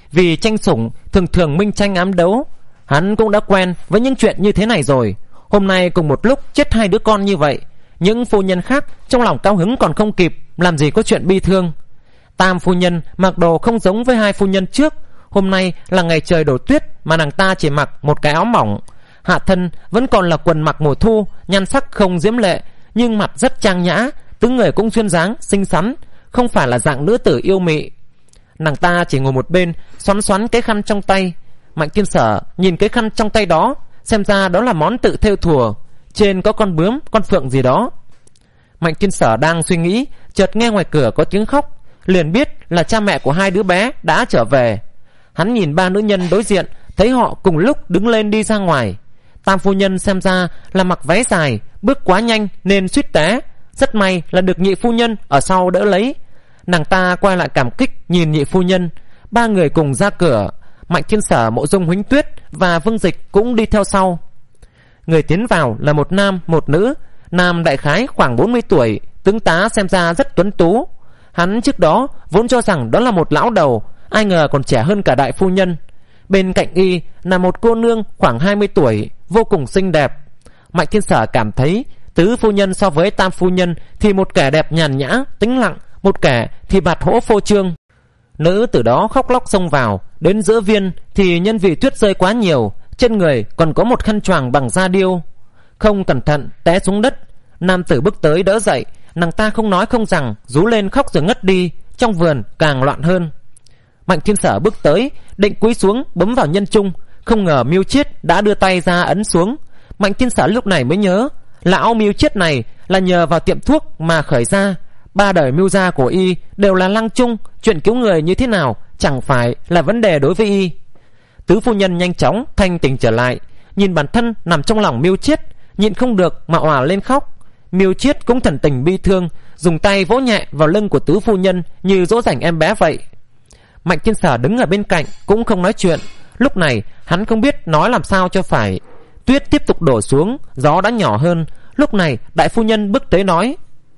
Vì tranh sủng thường thường minh tranh ám đấu. Hắn cũng đã quen với những chuyện như thế này rồi. Hôm nay cùng một lúc chết hai đứa con như vậy, những phu nhân khác trong lòng cao hứng còn không kịp, làm gì có chuyện bi thương. Tam phu nhân mặc đồ không giống với hai phu nhân trước. Hôm nay là ngày trời đổ tuyết mà nàng ta chỉ mặc một cái áo mỏng, hạ thân vẫn còn là quần mặc mùa thu, nhan sắc không diễm lệ nhưng mặt rất trang nhã, tướng người cũng duyên dáng xinh xắn, không phải là dạng nữ tử yêu mị. Nàng ta chỉ ngồi một bên xoắn xoắn cái khăn trong tay. Mạnh Thiên Sở nhìn cái khăn trong tay đó, xem ra đó là món tự thêu thùa, trên có con bướm con phượng gì đó. Mạnh Thiên Sở đang suy nghĩ, chợt nghe ngoài cửa có tiếng khóc, liền biết là cha mẹ của hai đứa bé đã trở về. Hắn nhìn ba nữ nhân đối diện, thấy họ cùng lúc đứng lên đi ra ngoài. Tam phu nhân xem ra là mặc váy dài, bước quá nhanh nên suýt té, rất may là được nhị phu nhân ở sau đỡ lấy. Nàng ta quay lại cảm kích nhìn nhị phu nhân. Ba người cùng ra cửa. Mạnh Thiên Sở, Mộ Dung Huỳnh Tuyết và Vương Dịch cũng đi theo sau. Người tiến vào là một nam một nữ. Nam đại khái khoảng bốn mươi tuổi, tướng tá xem ra rất tuấn tú. Hắn trước đó vốn cho rằng đó là một lão đầu, ai ngờ còn trẻ hơn cả đại phu nhân. Bên cạnh y là một cô nương khoảng hai mươi tuổi, vô cùng xinh đẹp. Mạnh Thiên Sở cảm thấy tứ phu nhân so với tam phu nhân thì một kẻ đẹp nhàn nhã tĩnh lặng, một kẻ thì bạt hỗ phô trương. Nữ từ đó khóc lóc xông vào. Đến giữa viên thì nhân vì tuyết rơi quá nhiều, trên người còn có một khăn choàng bằng da điêu, không cẩn thận té xuống đất. Nam tử bước tới đỡ dậy. Nàng ta không nói không rằng rú lên khóc rồi ngất đi. Trong vườn càng loạn hơn. Mạnh Thiên Sở bước tới định cúi xuống bấm vào nhân trung, không ngờ Mưu Chiết đã đưa tay ra ấn xuống. Mạnh Thiên Sở lúc này mới nhớ lão Mưu Chiết này là nhờ vào tiệm thuốc mà khởi ra. Ba đời Mưu gia của y đều là lăng chung, chuyện cứu người như thế nào chẳng phải là vấn đề đối với y. Tứ phu nhân nhanh chóng thanh tỉnh trở lại, nhìn bản thân nằm trong lòng Mưu Chiết, nhịn không được mà òa lên khóc. Mưu Chiết cũng thần tình bi thương, dùng tay vỗ nhẹ vào lưng của tứ phu nhân như dỗ dành em bé vậy. Mạnh Thiên Sở đứng ở bên cạnh cũng không nói chuyện. Lúc này hắn không biết nói làm sao cho phải. Tuyết tiếp tục đổ xuống, gió đã nhỏ hơn. Lúc này đại phu nhân bước tới nói: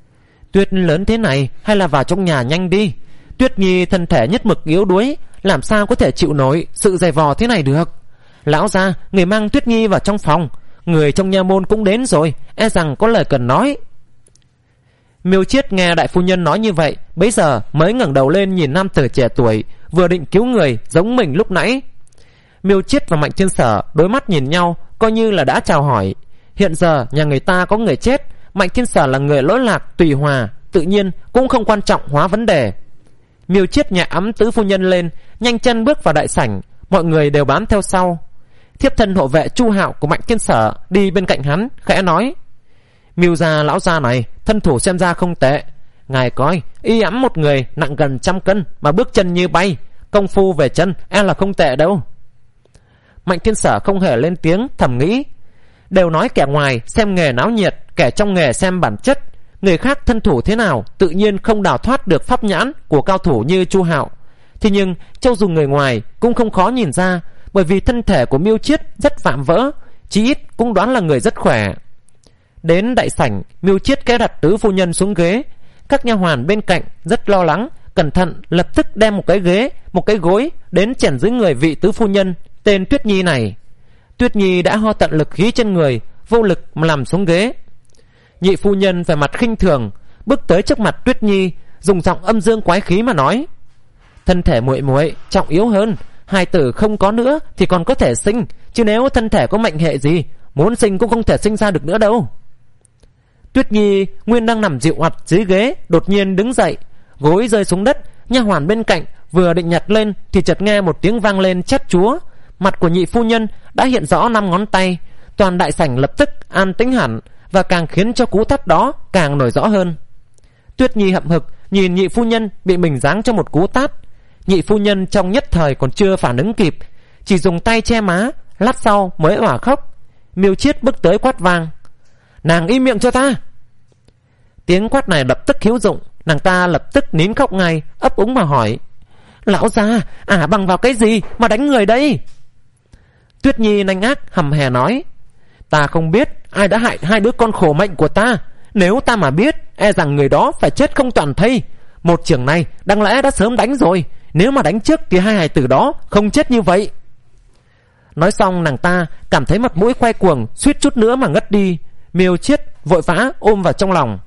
Tuyết lớn thế này, hay là vào trong nhà nhanh đi. Tuyết Nhi thân thể nhất mực yếu đuối, làm sao có thể chịu nổi sự dày vò thế này được. Lão gia, người mang Tuyết Nhi vào trong phòng. Người trong nha môn cũng đến rồi, e rằng có lời cần nói. Miêu Chiết nghe đại phu nhân nói như vậy, bấy giờ mới ngẩng đầu lên nhìn nam tử trẻ tuổi vừa định cứu người giống mình lúc nãy. Miêu Chiết và Mạnh Thiên Sở đối mắt nhìn nhau, coi như là đã chào hỏi. Hiện giờ nhà người ta có người chết, Mạnh Thiên Sở là người lỗi lạc tùy hòa, tự nhiên cũng không quan trọng hóa vấn đề. Miêu Chiết nhẹ ấm tứ phu nhân lên, nhanh chân bước vào đại sảnh. Mọi người đều bám theo sau. Thiếp thân hộ vệ Chu Hạo của Mạnh Thiên Sở đi bên cạnh hắn, khẽ nói: Miêu gia lão gia này thân thủ xem ra không tệ. Ngài coi, y ẵm một người nặng gần trăm cân mà bước chân như bay, công phu về chân e là không tệ đâu. Mạnh Thiên Sở không hề lên tiếng, thầm nghĩ: đều nói kẻ ngoài xem nghề náo nhiệt, kẻ trong nghề xem bản chất. Người khác thân thủ thế nào tự nhiên không đào thoát được pháp nhãn của cao thủ như Chu Hạo. Thế nhưng cho dù người ngoài cũng không khó nhìn ra, bởi vì thân thể của Miêu Chiết rất vạm vỡ, chí ít cũng đoán là người rất khỏe. Đến đại sảnh, Miêu Chiết kéo đặt tứ phu nhân xuống ghế. Các nha hoàn bên cạnh rất lo lắng, cẩn thận lập tức đem một cái ghế, một cái gối đến chèn dưới người vị tứ phu nhân tên Tuyết Nhi này. Tuyết Nhi đã ho tận lực khí trên người, vô lực mà nằm xuống ghế. Nhị phu nhân vẻ mặt khinh thường bước tới trước mặt Tuyết Nhi, dùng giọng âm dương quái khí mà nói: thân thể muội muội trọng yếu hơn, hài tử không có nữa thì còn có thể sinh, chứ nếu thân thể có mệnh hệ gì, muốn sinh cũng không thể sinh ra được nữa đâu. Tuyết Nhi nguyên đang nằm dịu ặt dưới ghế, đột nhiên đứng dậy, gối rơi xuống đất. Nha hoàn bên cạnh vừa định nhặt lên thì chợt nghe một tiếng vang lên chát chúa. Mặt của nhị phu nhân đã hiện rõ năm ngón tay. Toàn đại sảnh lập tức an tĩnh hẳn, và càng khiến cho cú tát đó càng nổi rõ hơn. Tuyết Nhi hậm hực nhìn nhị phu nhân bị mình giáng cho một cú tát. Nhị phu nhân trong nhất thời còn chưa phản ứng kịp, chỉ dùng tay che má, lát sau mới òa khóc. Miêu Chiết bước tới quát vang: nàng im miệng cho ta. Tiếng quát này lập tức hữu dụng, nàng ta lập tức nín khóc ngay, ấp úng mà hỏi: lão gia, ả bằng vào cái gì mà đánh người đây? Tuyết Nhi nanh ác hầm hè nói: ta không biết ai đã hại hai đứa con khổ mệnh của ta. Nếu ta mà biết, e rằng người đó phải chết không toàn thây. Một chưởng này đáng lẽ đã sớm đánh rồi, nếu mà đánh trước thì hai hài tử đó không chết như vậy. Nói xong nàng ta cảm thấy mặt mũi quay cuồng, suýt chút nữa mà ngất đi. Miêu Chiết vội vã ôm vào trong lòng.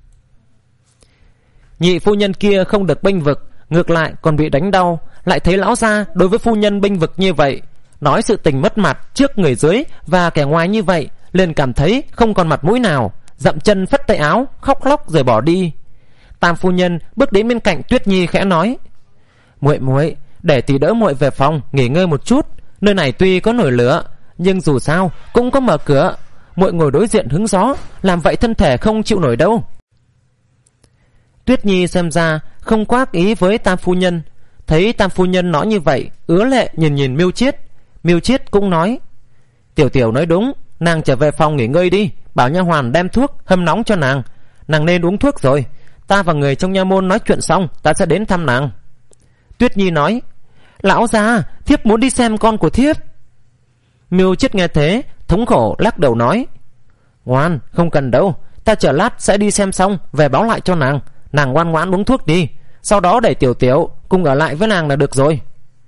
Nhị phu nhân kia không được bênh vực, ngược lại còn bị đánh đau. Lại thấy lão gia đối với phu nhân bênh vực như vậy, nói sự tình mất mặt trước người dưới và kẻ ngoài như vậy, liền cảm thấy không còn mặt mũi nào, dậm chân phất tay áo, khóc lóc rồi bỏ đi. Tam phu nhân bước đến bên cạnh Tuyết Nhi khẽ nói: muội muội, để tỷ đỡ muội về phòng nghỉ ngơi một chút. Nơi này tuy có nổi lửa, nhưng dù sao cũng có mở cửa. Muội ngồi đối diện hứng gió, làm vậy thân thể không chịu nổi đâu. Tuyết Nhi xem ra không quá ác ý với Tam phu nhân. Thấy Tam phu nhân nói như vậy, ứa lệ nhìn nhìn Miêu Chiết. Miêu Chiết cũng nói: Tiểu Tiểu nói đúng, nàng trở về phòng nghỉ ngơi đi, bảo nha hoàn đem thuốc hâm nóng cho nàng. Nàng nên uống thuốc rồi. Ta và người trong nha môn nói chuyện xong, ta sẽ đến thăm nàng. Tuyết Nhi nói: lão gia, thiếp muốn đi xem con của thiếp. Miêu Chiết nghe thế thống khổ lắc đầu nói: ngoan, không cần đâu, ta chờ lát sẽ đi xem xong về báo lại cho nàng. Nàng ngoan ngoãn uống thuốc đi, sau đó để Tiểu Tiểu cùng ở lại với nàng là được rồi.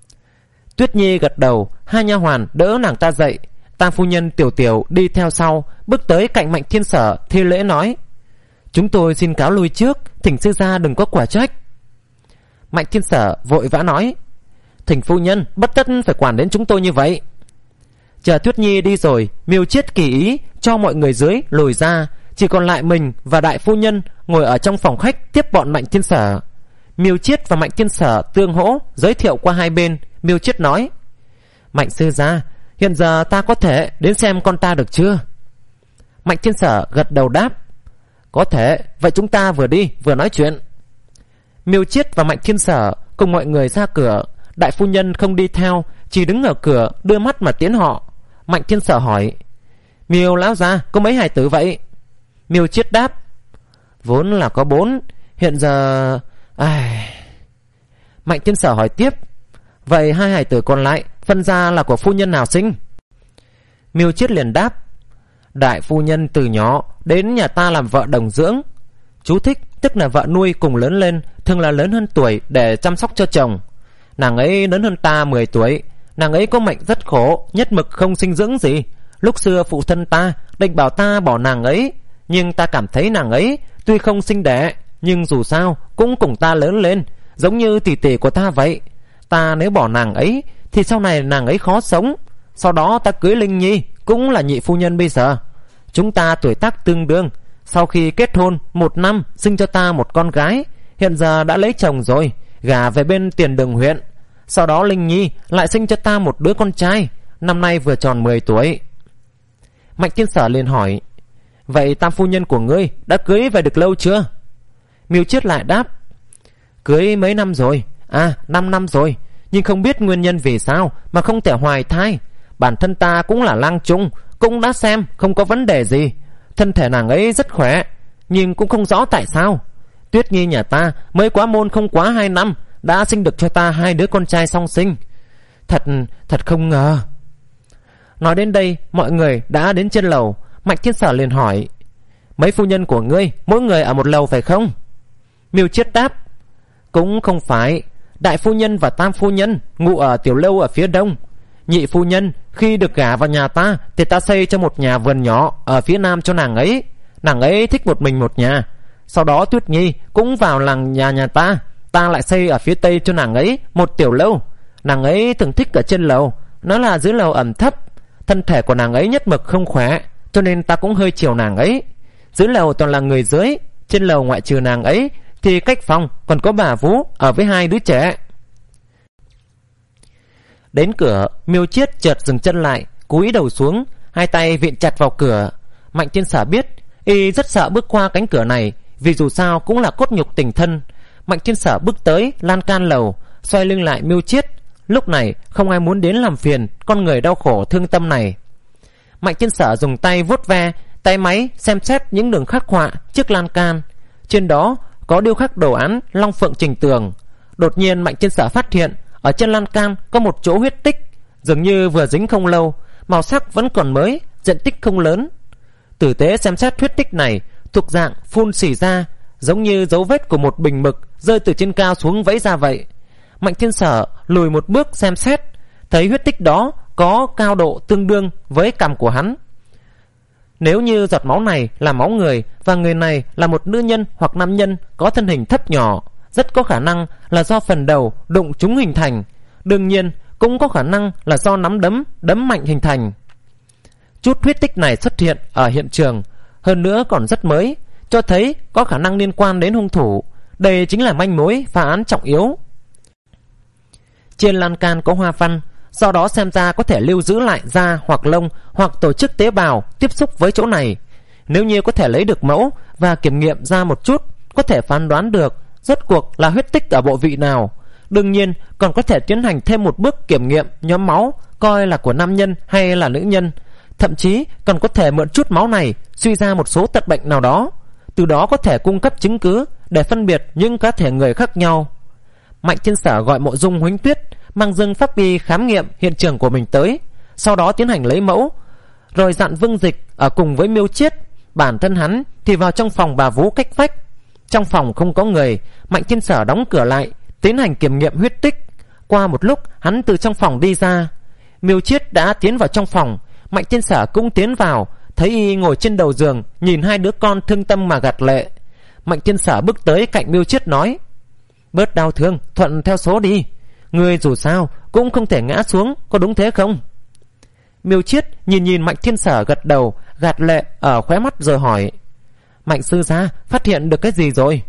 Tuyết Nhi gật đầu. Hai nha hoàn đỡ nàng ta dậy. Tam phu nhân Tiểu Tiểu đi theo sau, bước tới cạnh Mạnh Thiên Sở thi lễ nói: chúng tôi xin cáo lui trước, thỉnh sư gia đừng có quả trách. Mạnh Thiên Sở vội vã nói: thỉnh phu nhân bất tất phải quản đến chúng tôi như vậy. Chờ Tuyết Nhi đi rồi, Miêu Chiết kỳ ý cho mọi người dưới lùi ra, chỉ còn lại mình và đại phu nhân ngồi ở trong phòng khách tiếp bọn Mạnh Thiên Sở. Miêu Chiết và Mạnh Thiên Sở tương hỗ giới thiệu qua hai bên. Miêu Chiết nói: Mạnh sư gia, hiện giờ ta có thể đến xem con ta được chưa? Mạnh Thiên Sở gật đầu đáp: có thể, vậy chúng ta vừa đi vừa nói chuyện. Miêu Chiết và Mạnh Thiên Sở cùng mọi người ra cửa. Đại phu nhân không đi theo, chỉ đứng ở cửa đưa mắt mà tiến họ. Mạnh Thiên Sở hỏi: Miêu lão gia có mấy hài tử vậy? Miêu Chiết đáp: vốn là có bốn, hiện giờ... Ai... Mạnh Thiên Sở hỏi tiếp: vậy hai hài tử còn lại phân ra là của phu nhân nào sinh? Miêu Chiết liền đáp: đại phu nhân từ nhỏ đến nhà ta làm vợ đồng dưỡng. Chú thích tức là vợ nuôi cùng lớn lên, thường là lớn hơn tuổi để chăm sóc cho chồng. Nàng ấy lớn hơn ta mười tuổi. Nàng ấy có mệnh rất khổ, nhất mực không sinh dưỡng gì. Lúc xưa phụ thân ta định bảo ta bỏ nàng ấy, nhưng ta cảm thấy nàng ấy tuy không sinh đẻ, nhưng dù sao cũng cùng ta lớn lên, giống như tỷ tỷ của ta vậy. Ta nếu bỏ nàng ấy thì sau này nàng ấy khó sống. Sau đó ta cưới Linh Nhi, cũng là nhị phu nhân bây giờ. Chúng ta tuổi tác tương đương. Sau khi kết hôn một năm sinh cho ta một con gái, hiện giờ đã lấy chồng rồi, gả về bên Tiền Đường huyện. Sau đó Linh Nhi lại sinh cho ta một đứa con trai, năm nay vừa tròn mười tuổi. Mạnh Thiên Sở liền hỏi: vậy tam phu nhân của ngươi đã cưới về được lâu chưa? Miêu Chiết lại đáp: cưới mấy năm rồi. À, năm năm rồi, nhưng không biết nguyên nhân vì sao mà không thể hoài thai. Bản thân ta cũng là lang trung, cũng đã xem không có vấn đề gì. Thân thể nàng ấy rất khỏe, nhưng cũng không rõ tại sao. Tuyết Nhi nhà ta mới quá môn không quá hai năm đã sinh được cho ta hai đứa con trai song sinh. Thật, thật không ngờ. Nói đến đây, mọi người đã đến trên lầu. Mạnh Thiên Sở liền hỏi: mấy phu nhân của ngươi mỗi người ở một lầu phải không? Miêu Chiết đáp: cũng không phải. Đại phu nhân và tam phu nhân ngụ ở tiểu lâu ở phía đông. Nhị phu nhân khi được gả vào nhà ta thì ta xây cho một nhà vườn nhỏ ở phía nam cho nàng ấy. Nàng ấy thích một mình một nhà. Sau đó Tuyết Nhi cũng vào làng nhà nhà ta. Ta lại xây ở phía tây cho nàng ấy một tiểu lâu. Nàng ấy thường thích ở trên lầu, nó là dưới lầu ẩm thấp. Thân thể của nàng ấy nhất mực không khỏe, cho nên ta cũng hơi chiều nàng ấy. Dưới lầu toàn là người dưới, trên lầu ngoại trừ nàng ấy thì cách phòng còn có bà Vú ở với hai đứa trẻ. Đến cửa, Miêu Chiết chợt dừng chân lại, cúi đầu xuống, hai tay vịn chặt vào cửa. Mạnh Thiên Sở biết y rất sợ bước qua cánh cửa này, vì dù sao cũng là cốt nhục tình thân. Mạnh Thiên Sở bước tới lan can lầu, xoay lưng lại Miêu Chiết. Lúc này không ai muốn đến làm phiền con người đau khổ thương tâm này. Mạnh Thiên Sở dùng tay vuốt ve tay máy, xem xét những đường khắc họa trước lan can. Trên đó có điêu khắc đồ án long phượng trình tường. Đột nhiên Mạnh Thiên Sở phát hiện ở trên lan can có một chỗ huyết tích, dường như vừa dính không lâu, màu sắc vẫn còn mới, diện tích không lớn. Tử tế xem xét huyết tích này thuộc dạng phun xỉ ra, giống như dấu vết của một bình mực rơi từ trên cao xuống vẫy ra vậy. Mạnh Thiên Sở lùi một bước xem xét, thấy huyết tích đó có cao độ tương đương với cằm của hắn. Nếu như giọt máu này là máu người và người này là một nữ nhân hoặc nam nhân có thân hình thấp nhỏ, rất có khả năng là do phần đầu đụng chúng hình thành. Đương nhiên cũng có khả năng là do nắm đấm đấm mạnh hình thành. Chút huyết tích này xuất hiện ở hiện trường, hơn nữa còn rất mới, cho thấy có khả năng liên quan đến hung thủ. Đây chính là manh mối phá án trọng yếu. Trên lan can có hoa văn, do đó xem ra có thể lưu giữ lại da hoặc lông hoặc tổ chức tế bào tiếp xúc với chỗ này. Nếu như có thể lấy được mẫu và kiểm nghiệm ra một chút, có thể phán đoán được rốt cuộc là huyết tích ở bộ vị nào. Đương nhiên còn có thể tiến hành thêm một bước kiểm nghiệm nhóm máu, coi là của nam nhân hay là nữ nhân. Thậm chí còn có thể mượn chút máu này suy ra một số tật bệnh nào đó, từ đó có thể cung cấp chứng cứ để phân biệt những cá thể người khác nhau. Mạnh Thiên Sở gọi Mộ Dung Huỳnh Tuyết mang Dương pháp y khám nghiệm hiện trường của mình tới, sau đó tiến hành lấy mẫu, rồi dặn Vương Dịch ở cùng với Miêu Chiết. Bản thân hắn thì vào trong phòng bà vú cách vách. Trong phòng không có người, Mạnh Thiên Sở đóng cửa lại, tiến hành kiểm nghiệm huyết tích. Qua một lúc hắn từ trong phòng đi ra. Miêu Chiết đã tiến vào trong phòng, Mạnh Thiên Sở cũng tiến vào, thấy y ngồi trên đầu giường, nhìn hai đứa con thương tâm mà gạt lệ. Mạnh Thiên Sở bước tới cạnh Miêu Chiết nói: "Bớt đau thương, thuận theo số đi. Người dù sao cũng không thể ngã xuống, có đúng thế không?" Miêu Chiết nhìn nhìn Mạnh Thiên Sở gật đầu, gạt lệ ở khóe mắt rồi hỏi: "Mạnh sư gia phát hiện được cái gì rồi?"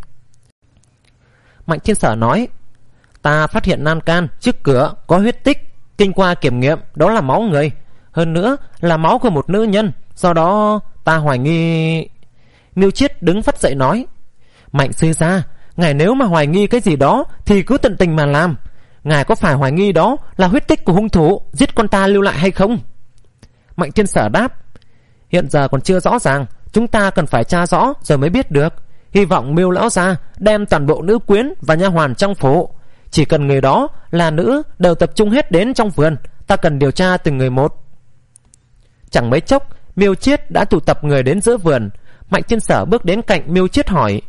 Mạnh Thiên Sở nói: "Ta phát hiện nan can trước cửa có huyết tích, kinh qua kiểm nghiệm đó là máu người, hơn nữa là máu của một nữ nhân, do đó ta hoài nghi." Miêu Chiết đứng phắt dậy nói: "Mạnh sư gia, ngài nếu mà hoài nghi cái gì đó thì cứ tận tình mà làm. Ngài có phải hoài nghi đó là huyết tích của hung thủ giết con ta lưu lại hay không?" Mạnh Thiên Sở đáp: "Hiện giờ còn chưa rõ ràng, chúng ta cần phải tra rõ rồi mới biết được. Hy vọng Miêu lão gia đem toàn bộ nữ quyến và nha hoàn trong phủ, chỉ cần người đó là nữ, đều tập trung hết đến trong vườn. Ta cần điều tra từng người một." Chẳng mấy chốc Miêu Chiết đã tụ tập người đến giữa vườn. Mạnh Thiên Sở bước đến cạnh Miêu Chiết hỏi: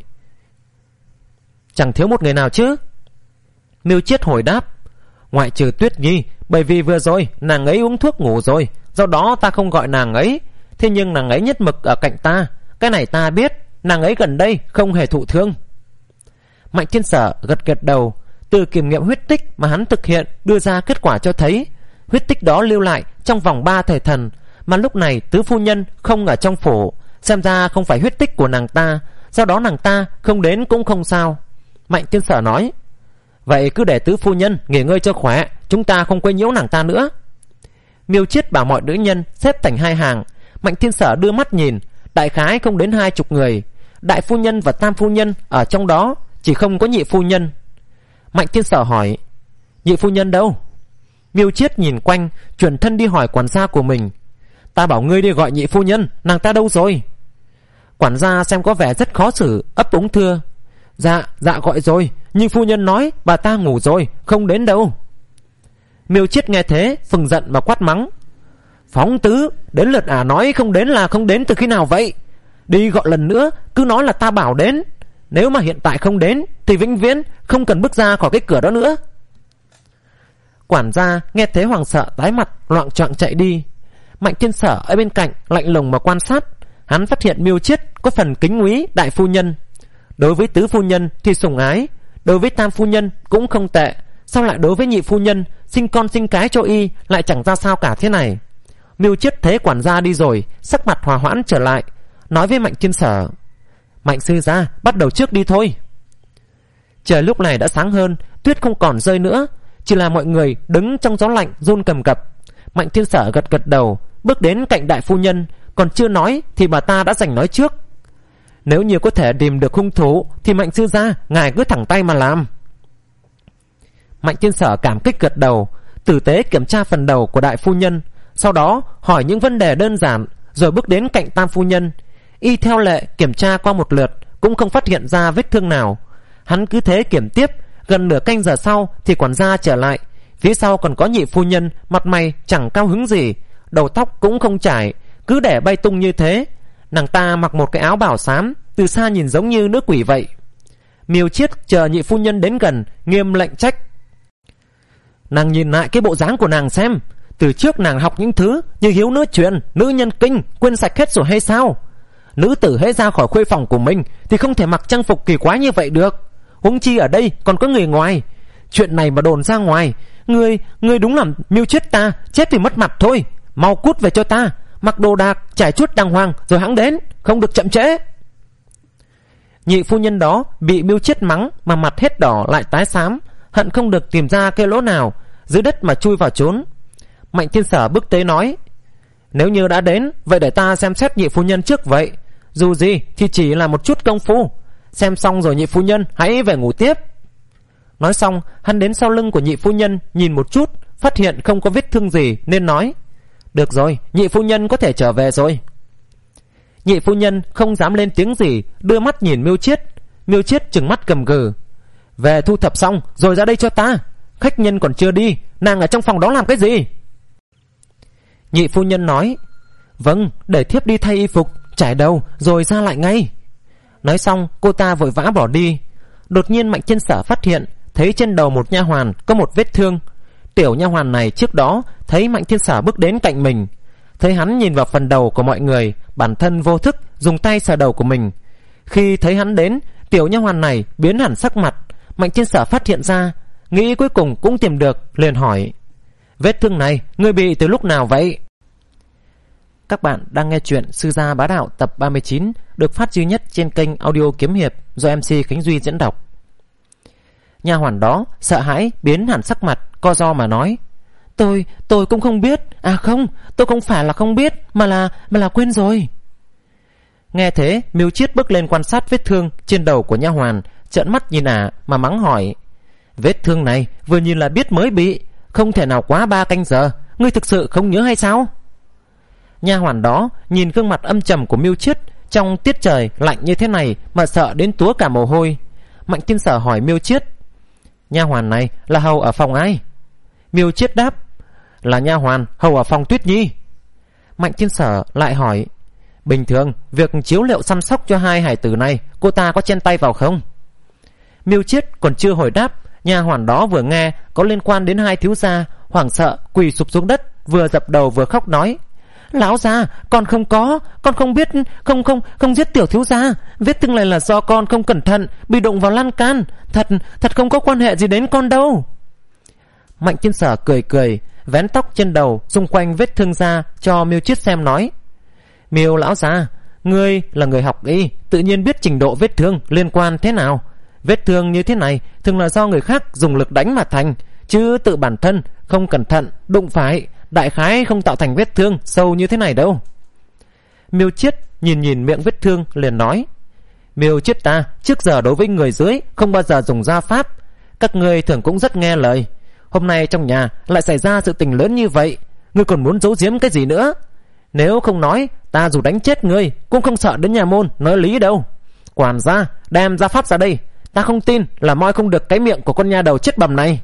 "Chẳng thiếu một người nào chứ?" Miêu Chiết hồi đáp: "Ngoại trừ Tuyết Nhi, bởi vì vừa rồi nàng ấy uống thuốc ngủ rồi, do đó ta không gọi nàng ấy. Thế nhưng nàng ấy nhất mực ở cạnh ta, cái này ta biết. Nàng ấy gần đây không hề thụ thương." Mạnh Thiên Sở gật gật đầu. Từ kiểm nghiệm huyết tích mà hắn thực hiện đưa ra kết quả cho thấy huyết tích đó lưu lại trong vòng ba thời thần, mà lúc này tứ phu nhân không ở trong phủ, xem ra không phải huyết tích của nàng ta, do đó nàng ta không đến cũng không sao. Mạnh Thiên Sở nói: "Vậy cứ để tứ phu nhân nghỉ ngơi cho khỏe, chúng ta không quấy nhiễu nàng ta nữa." Miêu Chiết bảo mọi nữ nhân xếp thành hai hàng. Mạnh Thiên Sở đưa mắt nhìn, đại khái không đến hai chục người. Đại phu nhân và tam phu nhân ở trong đó, chỉ không có nhị phu nhân. Mạnh Thiên Sở hỏi: "Nhị phu nhân đâu?" Miêu Chiết nhìn quanh, chuyển thân đi hỏi quản gia của mình: "Ta bảo ngươi đi gọi nhị phu nhân, nàng ta đâu rồi?" Quản gia xem có vẻ rất khó xử, ấp úng thưa: Dạ, dạ gọi rồi, nhưng phu nhân nói bà ta ngủ rồi, không đến đâu." Miêu Chiết nghe thế phừng giận mà quát mắng: "Phóng tứ, đến lượt ả nói không đến là không đến từ khi nào vậy? Đi gọi lần nữa, cứ nói là ta bảo đến. Nếu mà hiện tại không đến thì vĩnh viễn không cần bước ra khỏi cái cửa đó nữa." Quản gia nghe thế hoảng sợ tái mặt, loạng choạng chạy đi. Mạnh Thiên Sở ở bên cạnh lạnh lùng mà quan sát. Hắn phát hiện Miêu Chiết có phần kính quý đại phu nhân. Đối với tứ phu nhân thì sủng ái, đối với tam phu nhân cũng không tệ, sao lại đối với nhị phu nhân sinh con sinh cái cho y lại chẳng ra sao cả thế này? Miêu Chiết thấy quản gia đi rồi, sắc mặt hòa hoãn trở lại, nói với Mạnh Thiên Sở: "Mạnh sư gia, bắt đầu trước đi thôi." Trời lúc này đã sáng hơn, tuyết không còn rơi nữa, chỉ là mọi người đứng trong gió lạnh run cầm cập. Mạnh Thiên Sở gật gật đầu, bước đến cạnh đại phu nhân, còn chưa nói thì bà ta đã giành nói trước: "Nếu như có thể tìm được hung thủ thì Mạnh sư gia ngài cứ thẳng tay mà làm." Mạnh Thiên Sở cảm kích gật đầu, tử tế kiểm tra phần đầu của đại phu nhân, sau đó hỏi những vấn đề đơn giản, rồi bước đến cạnh tam phu nhân. Y theo lệ kiểm tra qua một lượt, cũng không phát hiện ra vết thương nào. Hắn cứ thế kiểm tiếp. Gần nửa canh giờ sau thì quản gia trở lại. Phía sau còn có nhị phu nhân, mặt mày chẳng cao hứng gì, đầu tóc cũng không chải, cứ để bay tung như thế. Nàng ta mặc một cái áo bảo xám, từ xa nhìn giống như nữ quỷ vậy. Miêu Chiết chờ nhị phu nhân đến gần, nghiêm lệnh trách: Nàng nhìn lại cái bộ dáng của nàng xem, từ trước nàng học những thứ như hiếu nữ truyền, nữ nhân kinh, quên sạch hết rồi hay sao? Nữ tử hễ ra khỏi khuê phòng của mình thì không thể mặc trang phục kỳ quái như vậy được, huống chi ở đây còn có người ngoài. Chuyện này mà đồn ra ngoài, Ngươi, ngươi đúng là mưu chết ta, chết thì mất mặt thôi. Mau cút về cho ta, mặc đồ đạc, trải chuốt đàng hoàng rồi hẵng đến, không được chậm trễ. Nhị phu nhân đó bị mưu chết mắng mà mặt hết đỏ lại tái xám, hận không được tìm ra cái lỗ nào dưới đất mà chui vào trốn. Mạnh Thiên Sở bước tới nói: Nếu như đã đến, vậy để ta xem xét nhị phu nhân trước vậy. Dù gì thì chỉ là một chút công phu, xem xong rồi nhị phu nhân hãy về ngủ tiếp. Nói xong, hắn đến sau lưng của nhị phu nhân nhìn một chút, phát hiện không có vết thương gì nên nói: Được rồi, nhị phu nhân có thể trở về rồi. Nhị phu nhân không dám lên tiếng gì, đưa mắt nhìn Miêu Chiết. Miêu Chiết trừng mắt gầm gừ: Về thu thập xong rồi ra đây cho ta, khách nhân còn chưa đi, nàng ở trong phòng đó làm cái gì? Nhị phu nhân nói: Vâng, để thiếp đi thay y phục, trải đầu rồi ra lại ngay. Nói xong cô ta vội vã bỏ đi. Đột nhiên Mạnh Thiên Sở phát hiện thấy trên đầu một nha hoàn có một vết thương. Tiểu nha hoàn này trước đó thấy Mạnh Thiên Sở bước đến cạnh mình, thấy hắn nhìn vào phần đầu của mọi người, bản thân vô thức dùng tay sờ đầu của mình. Khi thấy hắn đến, tiểu nha hoàn này biến hẳn sắc mặt. Mạnh Thiên Sở phát hiện ra, nghĩ cuối cùng cũng tìm được, liền hỏi: Vết thương này ngươi bị từ lúc nào vậy? Các bạn đang nghe chuyện Sư Gia Bá Đạo tập ba mươi chín, được phát duy nhất trên kênh audio Kiếm Hiệp do em xê Khánh Duy diễn đọc. Nha hoàn đó sợ hãi biến hẳn sắc mặt, co ro mà nói: Tôi, tôi cũng không biết. À không, tôi không phải là không biết, mà là, mà là quên rồi. Nghe thế, Miêu Chiết bước lên quan sát vết thương trên đầu của nha hoàn, trợn mắt nhìn ả à, mà mắng hỏi: Vết thương này vừa nhìn là biết mới bị, không thể nào quá ba canh giờ, ngươi thực sự không nhớ hay sao? Nha hoàn đó nhìn gương mặt âm trầm của Miêu Chiết, trong tiết trời lạnh như thế này mà sợ đến túa cả mồ hôi. Mạnh Thiên Sở hỏi Miêu Chiết: Nha hoàn này là hầu ở phòng ai? Miêu Chiết đáp: Là nha hoàn hầu ở phòng Tuyết Nhi. Mạnh Thiên Sở lại hỏi: Bình thường việc chiếu liệu chăm sóc cho hai hải tử này cô ta có chen tay vào không? Miêu Chiết còn chưa hồi đáp, nha hoàn đó vừa nghe có liên quan đến hai thiếu gia, hoảng sợ quỳ sụp xuống đất, vừa dập đầu vừa khóc nói: Lão gia, con không có, con không biết, không không không giết tiểu thiếu gia. Vết thương này là do con không cẩn thận bị đụng vào lan can, thật thật không có quan hệ gì đến con đâu. Mạnh Thiên Sở cười cười, vén tóc trên đầu xung quanh vết thương ra cho Miêu Chiết xem, nói: Miêu lão gia, ngươi là người học y, tự nhiên biết trình độ vết thương liên quan thế nào. Vết thương như thế này thường là do người khác dùng lực đánh mà thành, chứ tự bản thân không cẩn thận đụng phải, đại khái không tạo thành vết thương sâu như thế này đâu. Miêu Chiết nhìn nhìn miệng vết thương liền nói: Miêu Chiết ta trước giờ đối với người dưới không bao giờ dùng gia pháp, các ngươi thường cũng rất nghe lời. Hôm nay trong nhà lại xảy ra sự tình lớn như vậy, ngươi còn muốn giấu giếm cái gì nữa? Nếu không nói, ta dù đánh chết ngươi cũng không sợ đến nhà môn nói lý đâu. Quản gia, đem gia pháp ra đây, ta không tin là moi không được cái miệng của con nha đầu chết bầm này.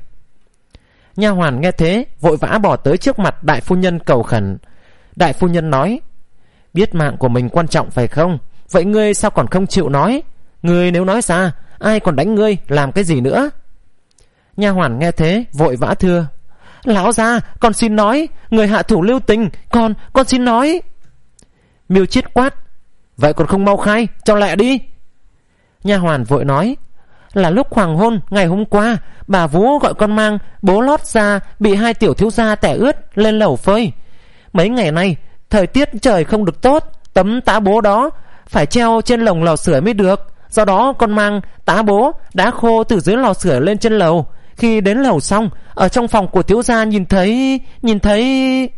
Nha hoàn nghe thế vội vã bỏ tới trước mặt đại phu nhân cầu khẩn. Đại phu nhân nói: Biết mạng của mình quan trọng phải không? Vậy ngươi sao còn không chịu nói? Ngươi nếu nói ra, ai còn đánh ngươi làm cái gì nữa? Nha hoàn nghe thế vội vã thưa: Lão gia, con xin nói, người hạ thủ lưu tình, con con xin nói. Miêu Chiết quát: Vậy còn không mau khai cho lẹ đi. Nha hoàn vội nói: Là lúc hoàng hôn ngày hôm qua, bà vú gọi con mang bố lót ra bị hai tiểu thiếu gia tẻ ướt lên lầu phơi. Mấy ngày nay thời tiết trời không được tốt, tấm tã bố đó phải treo trên lồng lò sưởi mới được. Do đó con mang tã bố đã khô từ dưới lò sưởi lên trên lầu. Khi đến lầu xong, ở trong phòng của thiếu gia nhìn thấy nhìn thấy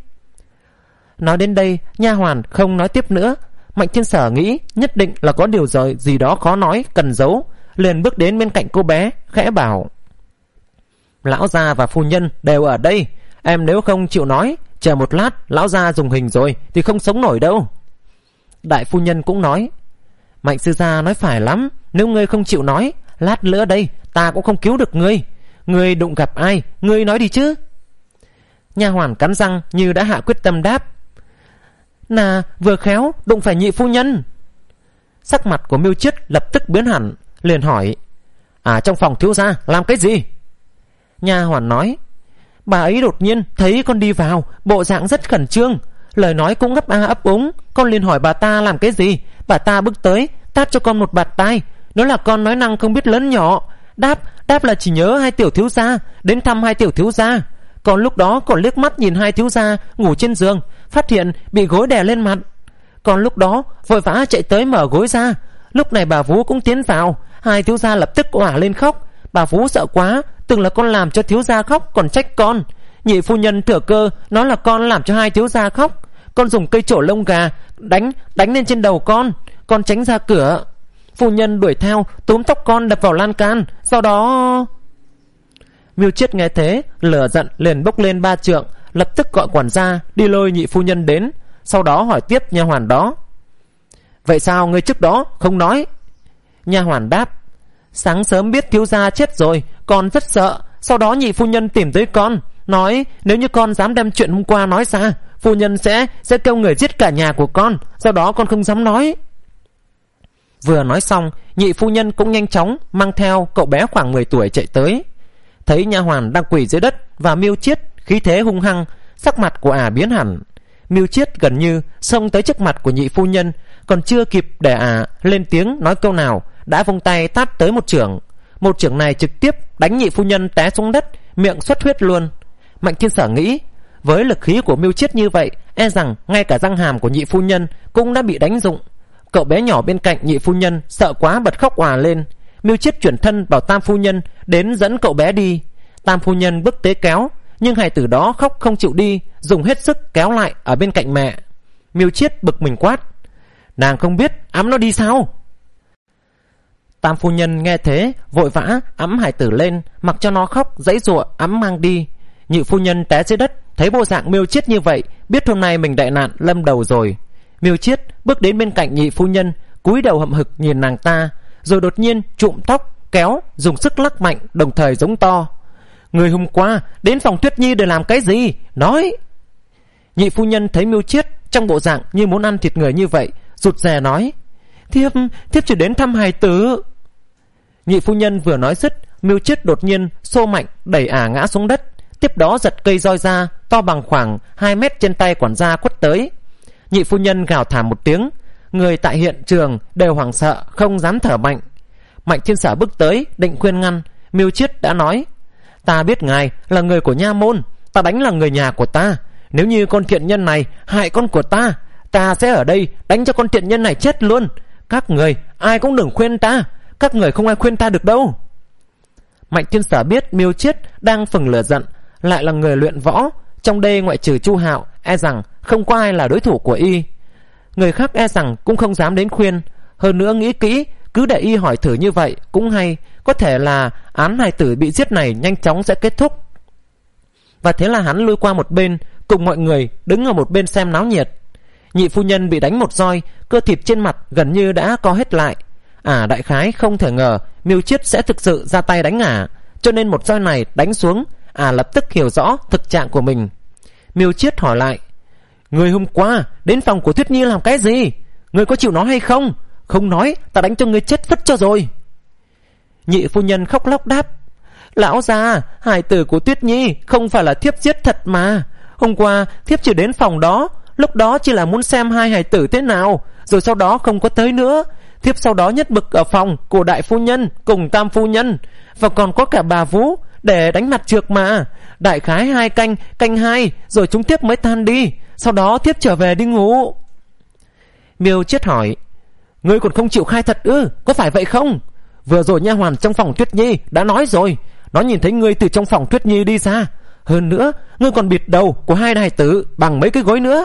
Nói đến đây, nha hoàn không nói tiếp nữa. Mạnh Thiên Sở nghĩ nhất định là có điều rồi gì đó khó nói cần giấu, liền bước đến bên cạnh cô bé khẽ bảo: Lão gia và phu nhân đều ở đây, em nếu không chịu nói, chờ một lát lão gia dùng hình rồi thì không sống nổi đâu. Đại phu nhân cũng nói: Mạnh sư gia nói phải lắm, nếu ngươi không chịu nói, lát nữa đây ta cũng không cứu được ngươi. Ngươi đụng gặp ai, ngươi nói đi chứ. Nha hoàn cắn răng như đã hạ quyết tâm đáp: Nà vừa khéo đụng phải nhị phu nhân. Sắc mặt của Miêu Chiết lập tức biến hẳn, liền hỏi: À trong phòng thiếu gia làm cái gì? Nha hoàn nói: Bà ấy đột nhiên thấy con đi vào, bộ dạng rất khẩn trương, lời nói cũng ấp a ấp úng. Con liền hỏi bà ta làm cái gì. Bà ta bước tới tát cho con một bạt tai, nói là con nói năng không biết lớn nhỏ. Đáp đáp là chỉ nhớ hai tiểu thiếu gia, đến thăm hai tiểu thiếu gia. Còn lúc đó còn liếc mắt nhìn hai thiếu gia ngủ trên giường, phát hiện bị gối đè lên mặt. Còn lúc đó vội vã chạy tới mở gối ra. Lúc này bà vú cũng tiến vào. Hai thiếu gia lập tức òa lên khóc. Bà vú sợ quá, tưởng là con làm cho thiếu gia khóc, còn trách con. Nhị phu nhân thừa cơ nói là con làm cho hai thiếu gia khóc. Con dùng cây trổ lông gà đánh đánh lên trên đầu con. Con tránh ra cửa. Phu nhân đuổi theo túm tóc con đập vào lan can. Sau đó... Miêu Chiết nghe thế, lửa giận liền bốc lên ba trượng, lập tức gọi quản gia đi lôi nhị phu nhân đến. Sau đó hỏi tiếp nha hoàn đó: vậy sao ngươi trước đó không nói? Nha hoàn đáp: sáng sớm biết thiếu gia chết rồi, con rất sợ. Sau đó nhị phu nhân tìm tới con, nói nếu như con dám đem chuyện hôm qua nói ra, phu nhân sẽ sẽ kêu người giết cả nhà của con. Sau đó con không dám nói. Vừa nói xong, nhị phu nhân cũng nhanh chóng mang theo cậu bé khoảng mười tuổi chạy tới. Thấy nha hoàn đang quỳ dưới đất và Miêu Chiết khí thế hung hăng, sắc mặt của ả biến hẳn. Miêu Chiết gần như xông tới trước mặt của nhị phu nhân, còn chưa kịp để ả lên tiếng nói câu nào, đã vung tay tát tới một chưởng. Một chưởng này trực tiếp đánh nhị phu nhân té xuống đất, miệng xuất huyết luôn. Mạnh Thiên Sở nghĩ, với lực khí của Miêu Chiết như vậy, e rằng ngay cả răng hàm của nhị phu nhân cũng đã bị đánh rụng. Cậu bé nhỏ bên cạnh nhị phu nhân sợ quá bật khóc òa lên. Miêu Chiết chuyển thân bảo tam phu nhân đến dẫn cậu bé đi. Tam phu nhân bước tới kéo, nhưng hài tử đó khóc không chịu đi, dùng hết sức kéo lại ở bên cạnh mẹ. Miêu Chiết bực mình quát: nàng không biết ẵm nó đi sao? Tam phu nhân nghe thế vội vã ẵm hài tử lên, mặc cho nó khóc giãy giụa ẵm mang đi. Nhị phu nhân té dưới đất, thấy bộ dạng Miêu Chiết như vậy, biết hôm nay mình đại nạn lâm đầu rồi. Miêu Chiết bước đến bên cạnh nhị phu nhân, cúi đầu hậm hực nhìn nàng ta, rồi đột nhiên trụm tóc kéo, dùng sức lắc mạnh, đồng thời giống to: người hôm qua đến phòng Tuyết Nhi để làm cái gì? Nói! Nhị phu nhân thấy Miêu Chiết trong bộ dạng như muốn ăn thịt người như vậy, rụt rè nói: thiếp thiếp chỉ đến thăm hài tử. Nhị phu nhân vừa nói dứt, Miêu Chiết đột nhiên xô mạnh đẩy ả ngã xuống đất, tiếp đó giật cây roi ra to bằng khoảng hai mét trên tay quản gia quất tới. Nhị phu nhân gào thảm một tiếng, người tại hiện trường đều hoảng sợ không dám thở mạnh. Mạnh Thiên Sở bước tới định khuyên ngăn, Miêu Chiết đã nói: ta biết ngài là người của nha môn, ta đánh là người nhà của ta. Nếu như con thiện nhân này hại con của ta, ta sẽ ở đây đánh cho con thiện nhân này chết luôn. Các người ai cũng đừng khuyên ta, các người không ai khuyên ta được đâu. Mạnh Thiên Sở biết Miêu Chiết đang phừng lửa giận, lại là người luyện võ, trong đây ngoại trừ Chu Hạo, e rằng không có ai là đối thủ của y. Người khác e rằng cũng không dám đến khuyên. Hơn nữa nghĩ kỹ, cứ để y hỏi thử như vậy cũng hay, có thể là án hài tử bị giết này nhanh chóng sẽ kết thúc. Và thế là hắn lui qua một bên, cùng mọi người đứng ở một bên xem náo nhiệt. Nhị phu nhân bị đánh một roi, cơ thịt trên mặt gần như đã co hết lại. À đại khái không thể ngờ Miêu Chiết sẽ thực sự ra tay đánh ả, cho nên một roi này đánh xuống, à lập tức hiểu rõ thực trạng của mình. Miêu Chiết hỏi lại: người hôm qua đến phòng của Tuyết Nhi làm cái gì? Người có chịu nói hay không? Không nói, ta đánh cho người chết phất cho rồi. Nhị phu nhân khóc lóc đáp: lão già, hài tử của Tuyết Nhi không phải là thiếp giết thật mà. Hôm qua thiếp chỉ đến phòng đó, lúc đó chỉ là muốn xem hai hài tử thế nào, rồi sau đó không có tới nữa. Thiếp sau đó nhất bực ở phòng của đại phu nhân cùng tam phu nhân, và còn có cả bà vú để đánh mặt trược mà. Đại khái hai canh, canh hai rồi chúng thiếp mới tan đi. Sau đó thiếp trở về đi ngủ. Miêu Chiết hỏi: ngươi còn không chịu khai thật ư? Có phải vậy không? Vừa rồi nha hoàn trong phòng Tuyết Nhi đã nói rồi, nó nhìn thấy ngươi từ trong phòng Tuyết Nhi đi ra. Hơn nữa ngươi còn bịt đầu của hai hài tử bằng mấy cái gối nữa.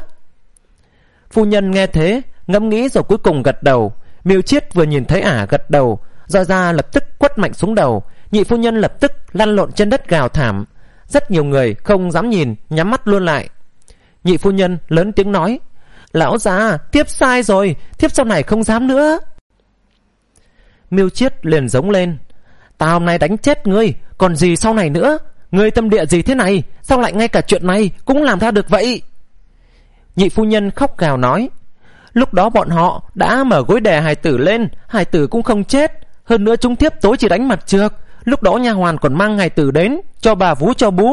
Phu nhân nghe thế ngẫm nghĩ rồi cuối cùng gật đầu. Miêu Chiết vừa nhìn thấy ả gật đầu, roi ra lập tức quất mạnh xuống đầu. Nhị phu nhân lập tức lăn lộn trên đất gào thảm. Rất nhiều người không dám nhìn, nhắm mắt luôn lại. Nhị phu nhân lớn tiếng nói: lão già, thiếp sai rồi, thiếp sau này không dám nữa. Miêu Chiết liền giống lên: ta hôm nay đánh chết ngươi, còn gì sau này nữa? Ngươi tâm địa gì thế này, sao lại ngay cả chuyện này cũng làm ra được vậy? Nhị phu nhân khóc gào nói: lúc đó bọn họ đã mở gối đè hài tử lên, hài tử cũng không chết. Hơn nữa chúng thiếp tối chỉ đánh mặt trược. Lúc đó nha hoàn còn mang hài tử đến cho bà vú cho bú.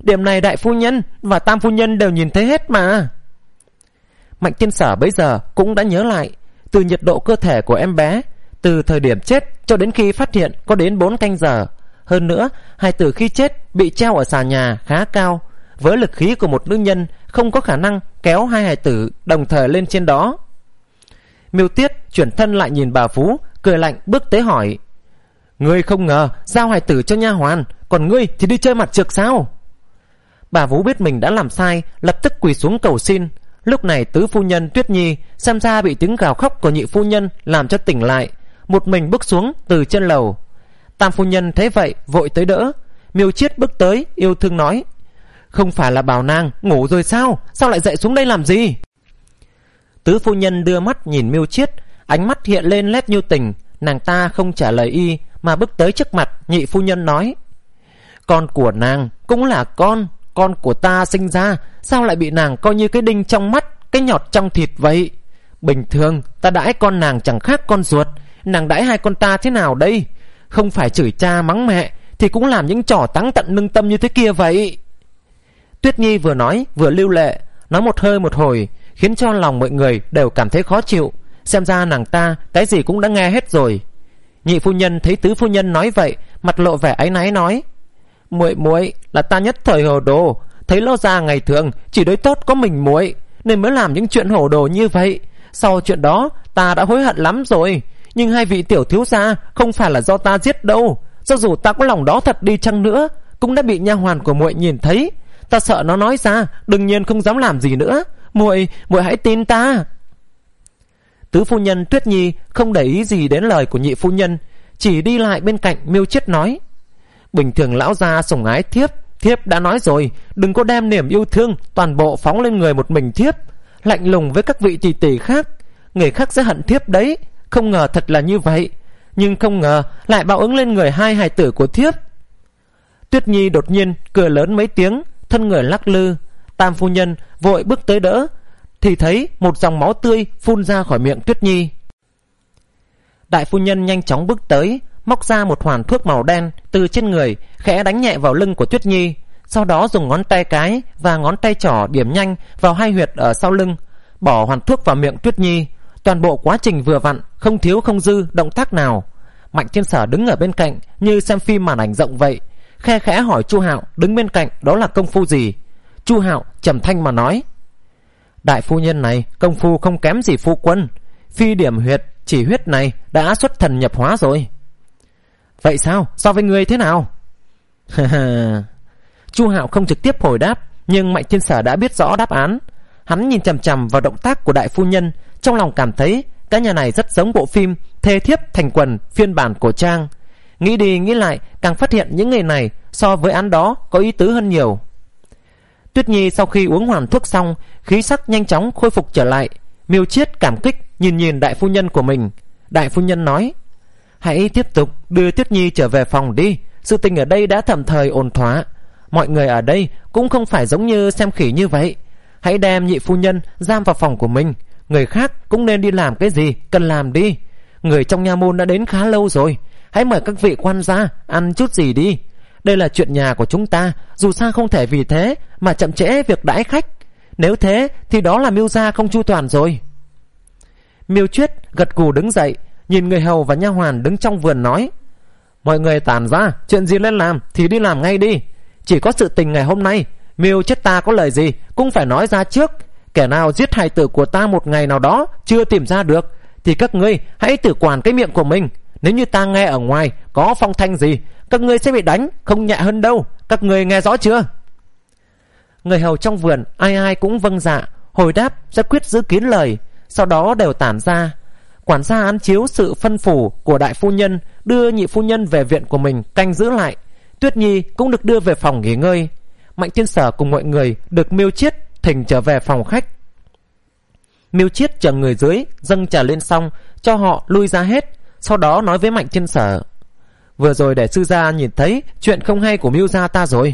Điểm này đại phu nhân và tam phu nhân đều nhìn thấy hết mà. Mạnh Thiên Sở bấy giờ cũng đã nhớ lại, từ nhiệt độ cơ thể của em bé, từ thời điểm chết cho đến khi phát hiện có đến bốn canh giờ. Hơn nữa, hài tử khi chết bị treo ở xà nhà khá cao, với lực khí của một nữ nhân không có khả năng kéo hai hài tử đồng thời lên trên đó. Miêu Tiết chuyển thân lại nhìn bà Phú, cười lạnh bước tới hỏi: Ngươi không ngờ giao hài tử cho nha hoàn, còn ngươi thì đi chơi mặt trược sao? Bà Vú biết mình đã làm sai, lập tức quỳ xuống cầu xin. Lúc này tứ phu nhân Tuyết Nhi xem ra bị tiếng gào khóc của nhị phu nhân làm cho tỉnh lại, một mình bước xuống từ trên lầu. Tam phu nhân thấy vậy vội tới đỡ. Miêu Chiết bước tới yêu thương nói: Không phải là bảo nàng ngủ rồi sao? Sao lại dậy xuống đây làm gì? Tứ phu nhân đưa mắt nhìn Miêu Chiết, ánh mắt hiện lên nét nhu tình. Nàng ta không trả lời y mà bước tới trước mặt nhị phu nhân nói: Con của nàng cũng là con, con của ta sinh ra, sao lại bị nàng coi như cái đinh trong mắt, cái nhọt trong thịt vậy? Bình thường ta đãi con nàng chẳng khác con ruột, nàng đãi hai con ta thế nào đây? Không phải chửi cha mắng mẹ thì cũng làm những trò táng tận lương tâm như thế kia vậy. Tuyết Nhi vừa nói vừa lưu lệ, nói một hơi một hồi, khiến cho lòng mọi người đều cảm thấy khó chịu. Xem ra nàng ta cái gì cũng đã nghe hết rồi. Nhị phu nhân thấy tứ phu nhân nói vậy, mặt lộ vẻ áy náy nói: Muội muội là ta nhất thời hồ đồ, thấy Lão gia ngày thường chỉ đối tốt có mình muội nên mới làm những chuyện hồ đồ như vậy. Sau chuyện đó ta đã hối hận lắm rồi, nhưng hai vị tiểu thiếu gia không phải là do ta giết đâu. Cho dù ta có lòng đó thật đi chăng nữa, cũng đã bị nha hoàn của muội nhìn thấy. Ta sợ nó nói ra, đương nhiên không dám làm gì nữa. Muội, muội hãy tin ta. Tứ phu nhân Tuyết Nhi không để ý gì đến lời của nhị phu nhân, chỉ đi lại bên cạnh Miêu Chiết nói: Bình thường lão gia sủng ái thiếp, thiếp đã nói rồi, đừng có đem niềm yêu thương toàn bộ phóng lên người một mình thiếp. Lạnh lùng với các vị tỷ tỷ khác, người khác sẽ hận thiếp đấy. Không ngờ thật là như vậy, nhưng không ngờ lại báo ứng lên người hai hài tử của thiếp. Tuyết Nhi đột nhiên cười lớn mấy tiếng, thân người lắc lư. Tam phu nhân vội bước tới đỡ, thì thấy một dòng máu tươi phun ra khỏi miệng Tuyết Nhi. Đại phu nhân nhanh chóng bước tới, móc ra một hoàn thuốc màu đen từ trên người, khẽ đánh nhẹ vào lưng của Tuyết Nhi, sau đó dùng ngón tay cái và ngón tay trỏ điểm nhanh vào hai huyệt ở sau lưng, bỏ hoàn thuốc vào miệng Tuyết Nhi. Toàn bộ quá trình vừa vặn, không thiếu không dư động tác nào. Mạnh Thiên Sở đứng ở bên cạnh như xem phim màn ảnh rộng vậy, khe khẽ hỏi Chu Hạo đứng bên cạnh đó là công phu gì. Chu Hạo trầm thanh mà nói: Đại phu nhân này công phu không kém gì phu quân, phi điểm huyệt chỉ huyết này đã xuất thần nhập hóa rồi. Vậy sao, so với ngươi thế nào? Chu Hạo không trực tiếp hồi đáp, nhưng Mạnh Thiên Sở đã biết rõ đáp án. Hắn nhìn chằm chằm vào động tác của đại phu nhân, trong lòng cảm thấy cái nhà này rất giống bộ phim Thê Thiếp Thành Quần phiên bản cổ trang. Nghĩ đi nghĩ lại, càng phát hiện những người này so với án đó có ý tứ hơn nhiều. Tuyết Nhi sau khi uống hoàn thuốc xong, khí sắc nhanh chóng khôi phục trở lại. Miêu Chiết cảm kích nhìn nhìn đại phu nhân của mình. Đại phu nhân nói: Hãy tiếp tục đưa Tuyết Nhi trở về phòng đi, sự tình ở đây đã tạm thời ổn thỏa. Mọi người ở đây cũng không phải giống như xem khỉ như vậy. Hãy đem nhị phu nhân giam vào phòng của mình, người khác cũng nên đi làm cái gì cần làm đi. Người trong nha môn đã đến khá lâu rồi, hãy mời các vị quan gia ăn chút gì đi. Đây là chuyện nhà của chúng ta, dù sao không thể vì thế mà chậm trễ việc đãi khách. Nếu thế thì đó là Miêu gia không chu toàn rồi. Miêu Chiết gật gù đứng dậy, nhìn người hầu và nha hoàn đứng trong vườn nói: Mọi người tản ra, chuyện gì lên làm thì đi làm ngay đi. Chỉ có sự tình ngày hôm nay, Miêu Chiết ta có lời gì cũng phải nói ra trước. Kẻ nào giết hài tử của ta một ngày nào đó chưa tìm ra được thì các ngươi hãy tự quản cái miệng của mình. Nếu như ta nghe ở ngoài có phong thanh gì, các ngươi sẽ bị đánh không nhẹ hơn đâu. Các ngươi nghe rõ chưa? Người hầu trong vườn ai ai cũng vâng dạ, hồi đáp sẽ quyết giữ kín lời. Sau đó đều tản ra. Quản gia án chiếu sự phân phủ của đại phu nhân, đưa nhị phu nhân về viện của mình canh giữ lại. Tuyết Nhi cũng được đưa về phòng nghỉ ngơi. Mạnh Thiên Sở cùng mọi người được Miêu Chiết thỉnh trở về phòng khách. Miêu Chiết chờ người dưới dâng trà lên xong, cho họ lui ra hết. Sau đó nói với Mạnh Thiên Sở: Vừa rồi để sư gia nhìn thấy chuyện không hay của Miêu gia ta rồi.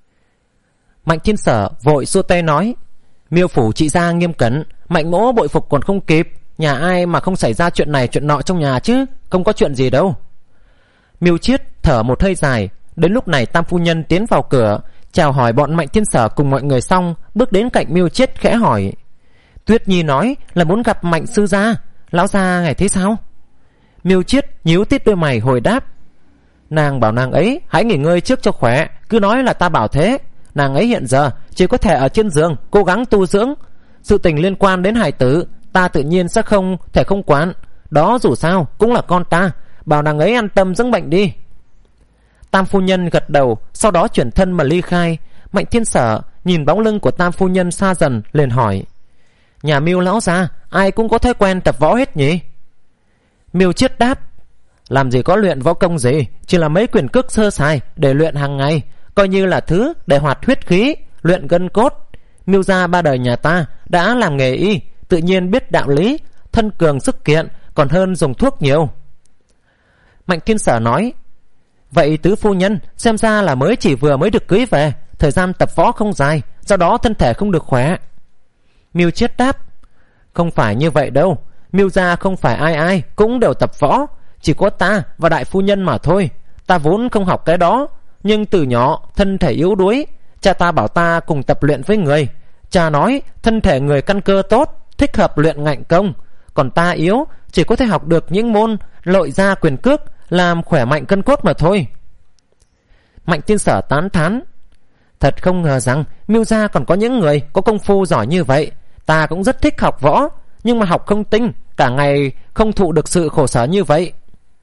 Mạnh Thiên Sở vội xua tay nói: Miêu phủ trị gia nghiêm cẩn, Mạnh mỗ bội phục còn không kịp. Nhà ai mà không xảy ra chuyện này chuyện nọ trong nhà chứ, không có chuyện gì đâu. Miêu Chiết thở một hơi dài. Đến lúc này tam phu nhân tiến vào cửa, chào hỏi bọn Mạnh Thiên Sở cùng mọi người xong, bước đến cạnh Miêu Chiết khẽ hỏi: Tuyết Nhi nói là muốn gặp Mạnh sư gia, lão gia ngài thấy sao? Miêu Chiết nhíu tít đôi mày hồi đáp: Nàng bảo nàng ấy hãy nghỉ ngơi trước cho khỏe, cứ nói là ta bảo thế. Nàng ấy hiện giờ chỉ có thể ở trên giường cố gắng tu dưỡng. Sự tình liên quan đến hài tử, ta tự nhiên sẽ không thể không quản. Đó dù sao cũng là con ta, bảo nàng ấy an tâm dưỡng bệnh đi. Tam phu nhân gật đầu, sau đó chuyển thân mà ly khai. Mạnh Thiên Sở nhìn bóng lưng của Tam phu nhân xa dần, liền hỏi: Nhà Miêu lão gia ai cũng có thói quen tập võ hết nhỉ? Miêu Chiết đáp: Làm gì có luyện võ công gì, chỉ là mấy quyền cước sơ sài để luyện hàng ngày, coi như là thứ để hoạt huyết khí, luyện gân cốt. Miêu gia ba đời nhà ta đã làm nghề y, tự nhiên biết đạo lý, thân cường sức kiện còn hơn dùng thuốc nhiều. Mạnh Thiên Sở nói: Vậy tứ phu nhân xem ra là mới chỉ vừa mới được cưới về, thời gian tập võ không dài, do đó thân thể không được khỏe. Miêu Chiết đáp: Không phải như vậy đâu, Miêu gia không phải ai ai cũng đều tập võ, chỉ có ta và đại phu nhân mà thôi. Ta vốn không học cái đó, nhưng từ nhỏ thân thể yếu đuối, cha ta bảo ta cùng tập luyện với người. Cha nói thân thể người căn cơ tốt, thích hợp luyện ngạnh công, còn ta yếu, chỉ có thể học được những môn lội ra quyền cước, làm khỏe mạnh cân cốt mà thôi. Mạnh Thiên Sở tán thán: Thật không ngờ rằng Miêu gia còn có những người có công phu giỏi như vậy. Ta cũng rất thích học võ, nhưng mà học không tinh, cả ngày không thụ được sự khổ sở như vậy.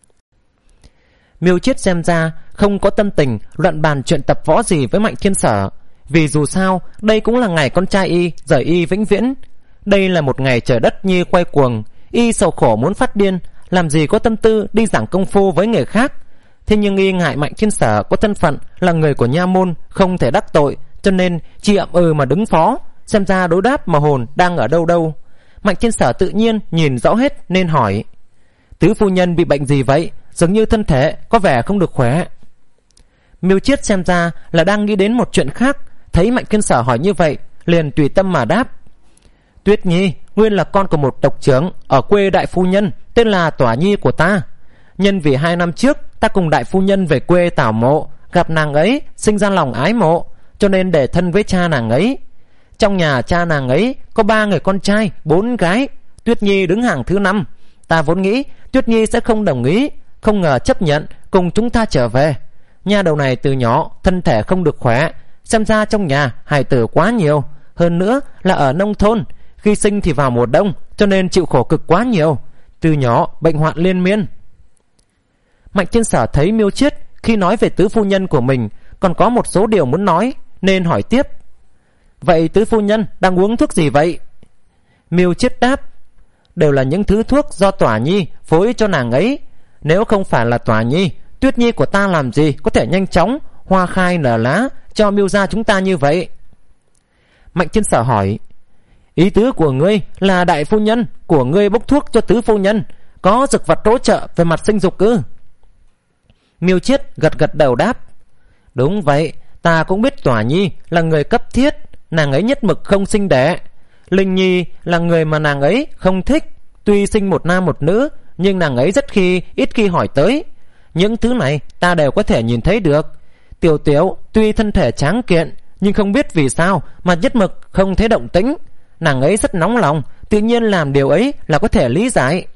Miêu Chiết xem ra không có tâm tình luận bàn chuyện tập võ gì với Mạnh Thiên Sở, vì dù sao đây cũng là ngày con trai y rời y vĩnh viễn. Đây là một ngày trời đất như quay cuồng, y sầu khổ muốn phát điên, làm gì có tâm tư đi giảng công phu với người khác. Thế nhưng y ngại Mạnh Thiên Sở có thân phận là người của nha môn, không thể đắc tội, cho nên chỉ ậm ừ mà đứng phó. Xem ra đối đáp mà hồn đang ở đâu đâu. Mạnh Thiên Sở tự nhiên nhìn rõ hết nên hỏi: Tứ phu nhân bị bệnh gì vậy? Dường như thân thể có vẻ không được khỏe. Miêu Chiết xem ra là đang nghĩ đến một chuyện khác, thấy Mạnh Thiên Sở hỏi như vậy, liền tùy tâm mà đáp: Tuyết Nhi nguyên là con của một tộc trưởng ở quê đại phu nhân, tên là Tỏa Nhi của ta. Nhân vì hai năm trước ta cùng đại phu nhân về quê tảo mộ, gặp nàng ấy sinh ra lòng ái mộ, cho nên để thân với cha nàng ấy. Trong nhà cha nàng ấy có ba người con trai, bốn gái, Tuyết Nhi đứng hàng thứ năm. Ta vốn nghĩ Tuyết Nhi sẽ không đồng ý, không ngờ chấp nhận cùng chúng ta trở về. Nha đầu này từ nhỏ thân thể không được khỏe, xem ra trong nhà hài tử quá nhiều, hơn nữa là ở nông thôn, khi sinh thì vào mùa đông, cho nên chịu khổ cực quá nhiều, từ nhỏ bệnh hoạn liên miên. Mạnh Thiên Sở thấy Miêu Chiết khi nói về tứ phu nhân của mình còn có một số điều muốn nói, nên hỏi tiếp: Vậy tứ phu nhân đang uống thuốc gì vậy? Miêu Chiết đáp: Đều là những thứ thuốc do Tỏa Nhi phối cho nàng ấy. Nếu không phải là Tỏa Nhi, Tuyết Nhi của ta làm gì có thể nhanh chóng hoa khai nở lá cho Miêu gia chúng ta như vậy? Mạnh Thiên Sở hỏi: Ý tứ của ngươi là đại phu nhân của ngươi bốc thuốc cho tứ phu nhân, có dược vật hỗ trợ về mặt sinh dục ư? Miêu Chiết gật gật đầu đáp: Đúng vậy, ta cũng biết Tỏa Nhi là người cấp thiết, nàng ấy nhất mực không sinh đẻ. Linh Nhi là người mà nàng ấy không thích, tuy sinh một nam một nữ, nhưng nàng ấy rất khi ít khi hỏi tới. Những thứ này ta đều có thể nhìn thấy được. Tiểu Tiểu tuy thân thể tráng kiện, nhưng không biết vì sao mà nhất mực không thấy động tĩnh. Nàng ấy rất nóng lòng, tự nhiên làm điều ấy là có thể lý giải.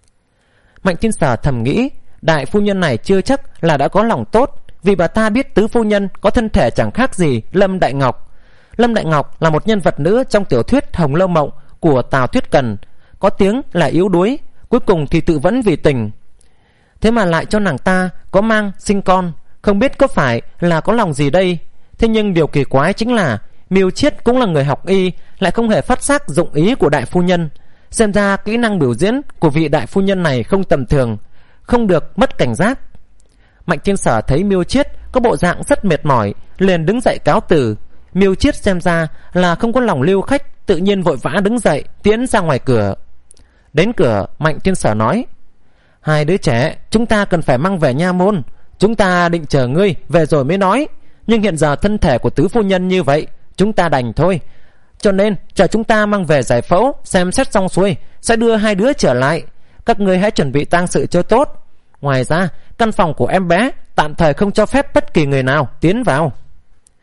Mạnh Thiên Sở thầm nghĩ, đại phu nhân này chưa chắc là đã có lòng tốt, vì bà ta biết tứ phu nhân có thân thể chẳng khác gì Lâm Đại Ngọc. Lâm Đại Ngọc là một nhân vật nữ trong tiểu thuyết Hồng Lâu Mộng của Tào Thuyết Cần, có tiếng là yếu đuối, cuối cùng thì tự vẫn vì tình. Thế mà lại cho nàng ta có mang sinh con, không biết có phải là có lòng gì đây. Thế nhưng điều kỳ quái chính là Miêu Chiết cũng là người học y, lại không hề phát giác dụng ý của đại phu nhân. Xem ra kỹ năng biểu diễn của vị đại phu nhân này không tầm thường, không được mất cảnh giác. Mạnh Thiên Sở thấy Miêu Chiết có bộ dạng rất mệt mỏi, liền đứng dậy cáo từ. Miêu Chiết xem ra là không có lòng lưu khách, tự nhiên vội vã đứng dậy tiến ra ngoài cửa. Đến cửa, Mạnh Thiên Sở nói: Hai đứa trẻ chúng ta cần phải mang về nha môn, chúng ta định chờ ngươi về rồi mới nói, nhưng hiện giờ thân thể của tứ phu nhân như vậy, chúng ta đành thôi. Cho nên chờ chúng ta mang về giải phẫu, xem xét xong xuôi sẽ đưa hai đứa trở lại. Các ngươi hãy chuẩn bị tang sự cho tốt. Ngoài ra căn phòng của em bé tạm thời không cho phép bất kỳ người nào tiến vào.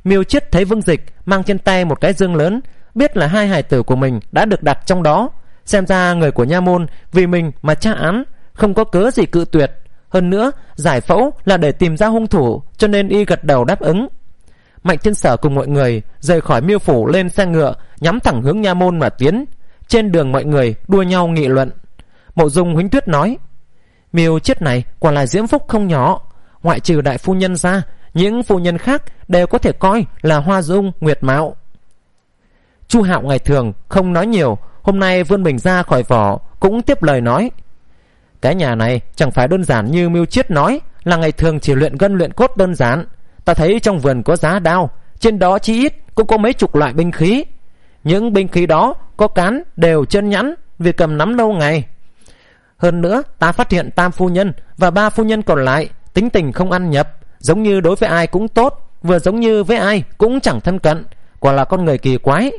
Miêu Chiết thấy Vương Dịch mang trên tay một cái dương lớn, biết là hai hài tử của mình đã được đặt trong đó. Xem ra người của nha môn vì mình mà tra án, không có cớ gì cự tuyệt. Hơn nữa giải phẫu là để tìm ra hung thủ, cho nên y gật đầu đáp ứng. Mạnh Thiên Sở cùng mọi người rời khỏi Miêu phủ lên xe ngựa, nhắm thẳng hướng nha môn mà tiến. Trên đường mọi người đua nhau nghị luận. Mộ Dung Huỳnh Tuyết nói: Miêu Chiết này quả là diễm phúc không nhỏ. Ngoại trừ đại phu nhân ra, những phu nhân khác đều có thể coi là hoa dung nguyệt mạo. Chu Hạo ngày thường không nói nhiều, hôm nay vươn mình ra khỏi vỏ cũng tiếp lời nói: Cái nhà này chẳng phải đơn giản như Miêu Chiết nói là ngày thường chỉ luyện gân luyện cốt đơn giản. Ta thấy trong vườn có giá đao, trên đó chí ít cũng có mấy chục loại binh khí. Những binh khí đó có cán đều chân nhẵn vì cầm nắm lâu ngày. Hơn nữa ta phát hiện tam phu nhân và ba phu nhân còn lại tính tình không ăn nhập, giống như đối với ai cũng tốt, vừa giống như với ai cũng chẳng thân cận, quả là con người kỳ quái.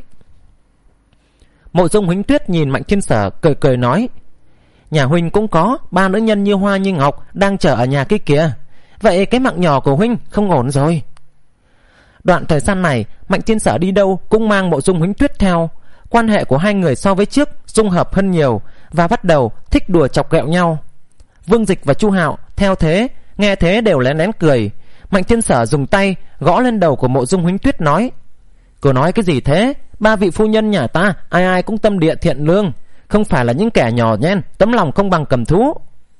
Mộ Dung Huỳnh Tuyết nhìn Mạnh Thiên Sở cười cười nói: Nhà huynh cũng có ba nữ nhân như hoa như ngọc đang chờ ở nhà kia kìa. Vậy cái mạng nhỏ của huynh không ổn rồi. Đoạn thời gian này Mạnh Thiên Sở đi đâu cũng mang Mộ Dung Huỳnh Tuyết theo. Quan hệ của hai người so với trước dung hợp hơn nhiều, và bắt đầu thích đùa chọc ghẹo nhau. Vương Dịch và Chu Hạo theo thế, nghe thế đều lén lén cười. Mạnh Thiên Sở dùng tay gõ lên đầu của Mộ Dung Huỳnh Tuyết nói: Cô nói cái gì thế? Ba vị phu nhân nhà ta ai ai cũng tâm địa thiện lương, không phải là những kẻ nhỏ nhen, tấm lòng không bằng cầm thú.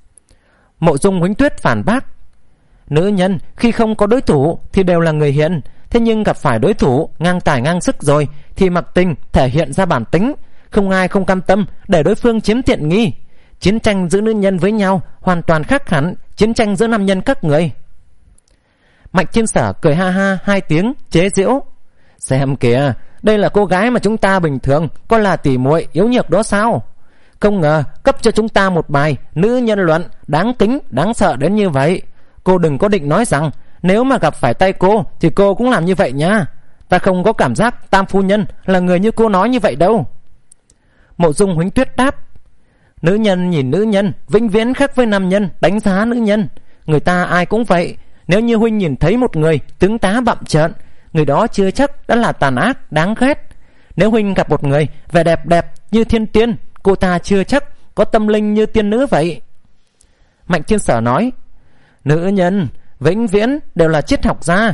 Mộ Dung Huỳnh Tuyết phản bác: Nữ nhân khi không có đối thủ thì đều là người hiền, thế nhưng gặp phải đối thủ ngang tài ngang sức rồi thì mặc tình thể hiện ra bản tính, không ai không cam tâm để đối phương chiếm tiện nghi. Chiến tranh giữa nữ nhân với nhau hoàn toàn khác hẳn chiến tranh giữa nam nhân các người. Mạnh Thiên Sở cười ha ha hai tiếng chế giễu: Xem kìa, đây là cô gái mà chúng ta bình thường coi là tỉ muội yếu nhược đó sao? Không ngờ cấp cho chúng ta một bài nữ nhân luận đáng kính đáng sợ đến như vậy. Cô đừng có định nói rằng nếu mà gặp phải tay cô thì cô cũng làm như vậy nha. Ta không có cảm giác tam phu nhân là người như cô nói như vậy đâu. Mộ Dung Huỳnh Tuyết đáp: Nữ nhân nhìn nữ nhân vĩnh viễn khác với nam nhân đánh giá nữ nhân. Người ta ai cũng vậy. Nếu như huynh nhìn thấy một người tướng tá bặm trợn, người đó chưa chắc đã là tàn ác đáng ghét. Nếu huynh gặp một người vẻ đẹp đẹp như thiên tiên, cô ta chưa chắc có tâm linh như tiên nữ vậy. Mạnh Thiên Sở nói: Nữ nhân vĩnh viễn đều là triết học gia.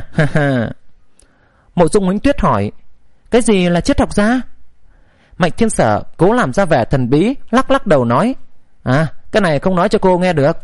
Mộ Dung Huỳnh Tuyết hỏi: Cái gì là triết học gia? Mạnh Thiên Sở cố làm ra vẻ thần bí, lắc lắc đầu nói: À, cái này không nói cho cô nghe được.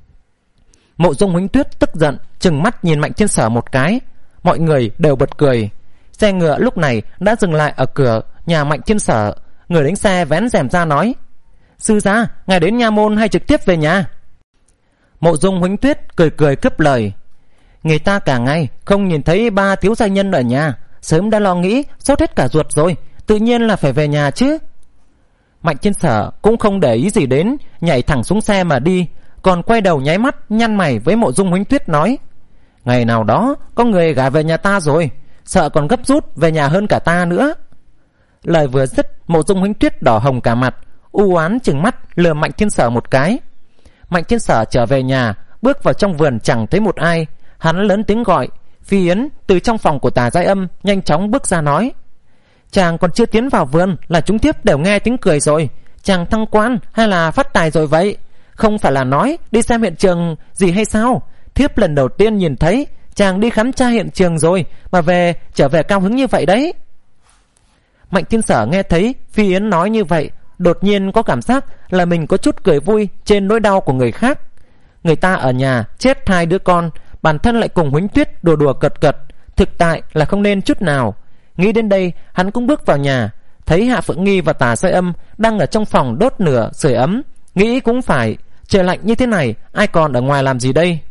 Mộ Dung Huỳnh Tuyết tức giận trừng mắt nhìn Mạnh Thiên Sở một cái. Mọi người đều bật cười. Xe ngựa lúc này đã dừng lại ở cửa nhà Mạnh Thiên Sở. Người đánh xe vén rèm ra nói: Sư gia, ngài đến nha môn hay trực tiếp về nhà? Mộ Dung Huỳnh Tuyết cười cười cướp lời: Người ta cả ngày không nhìn thấy ba thiếu gia nhân ở nhà, sớm đã lo nghĩ sốt hết cả ruột rồi, tự nhiên là phải về nhà chứ. Mạnh Thiên Sở cũng không để ý gì đến, nhảy thẳng xuống xe mà đi, còn quay đầu nháy mắt nhăn mày với Mộ Dung Huỳnh Tuyết nói: Ngày nào đó có người gả về nhà ta rồi, sợ còn gấp rút về nhà hơn cả ta nữa. Lời vừa dứt, Mộ Dung Huỳnh Tuyết đỏ hồng cả mặt, u oán chừng mắt lườm Mạnh Thiên Sở một cái. Mạnh Thiên Sở trở về nhà, bước vào trong vườn chẳng thấy một ai. Hắn lớn tiếng gọi. Phi Yến từ trong phòng của Tà Giai Âm nhanh chóng bước ra nói: Chàng còn chưa tiến vào vườn là chúng thiếp đều nghe tiếng cười rồi. Chàng thăng quan hay là phát tài rồi vậy? Không phải là nói đi xem hiện trường gì hay sao? Thiếp lần đầu tiên nhìn thấy chàng đi khám tra hiện trường rồi mà về trở về cao hứng như vậy đấy. Mạnh Thiên Sở nghe thấy Phi Yến nói như vậy, đột nhiên có cảm giác là mình có chút cười vui trên nỗi đau của người khác. Người ta ở nhà chết hai đứa con, bản thân lại cùng Huỳnh Tuyết đùa đùa cợt cợt, thực tại là không nên chút nào. Nghĩ đến đây, hắn cũng bước vào nhà, thấy Hạ Phượng Nghi và Tà Giai Âm đang ở trong phòng đốt lửa sưởi ấm. Nghĩ cũng phải, trời lạnh như thế này, ai còn ở ngoài làm gì đây?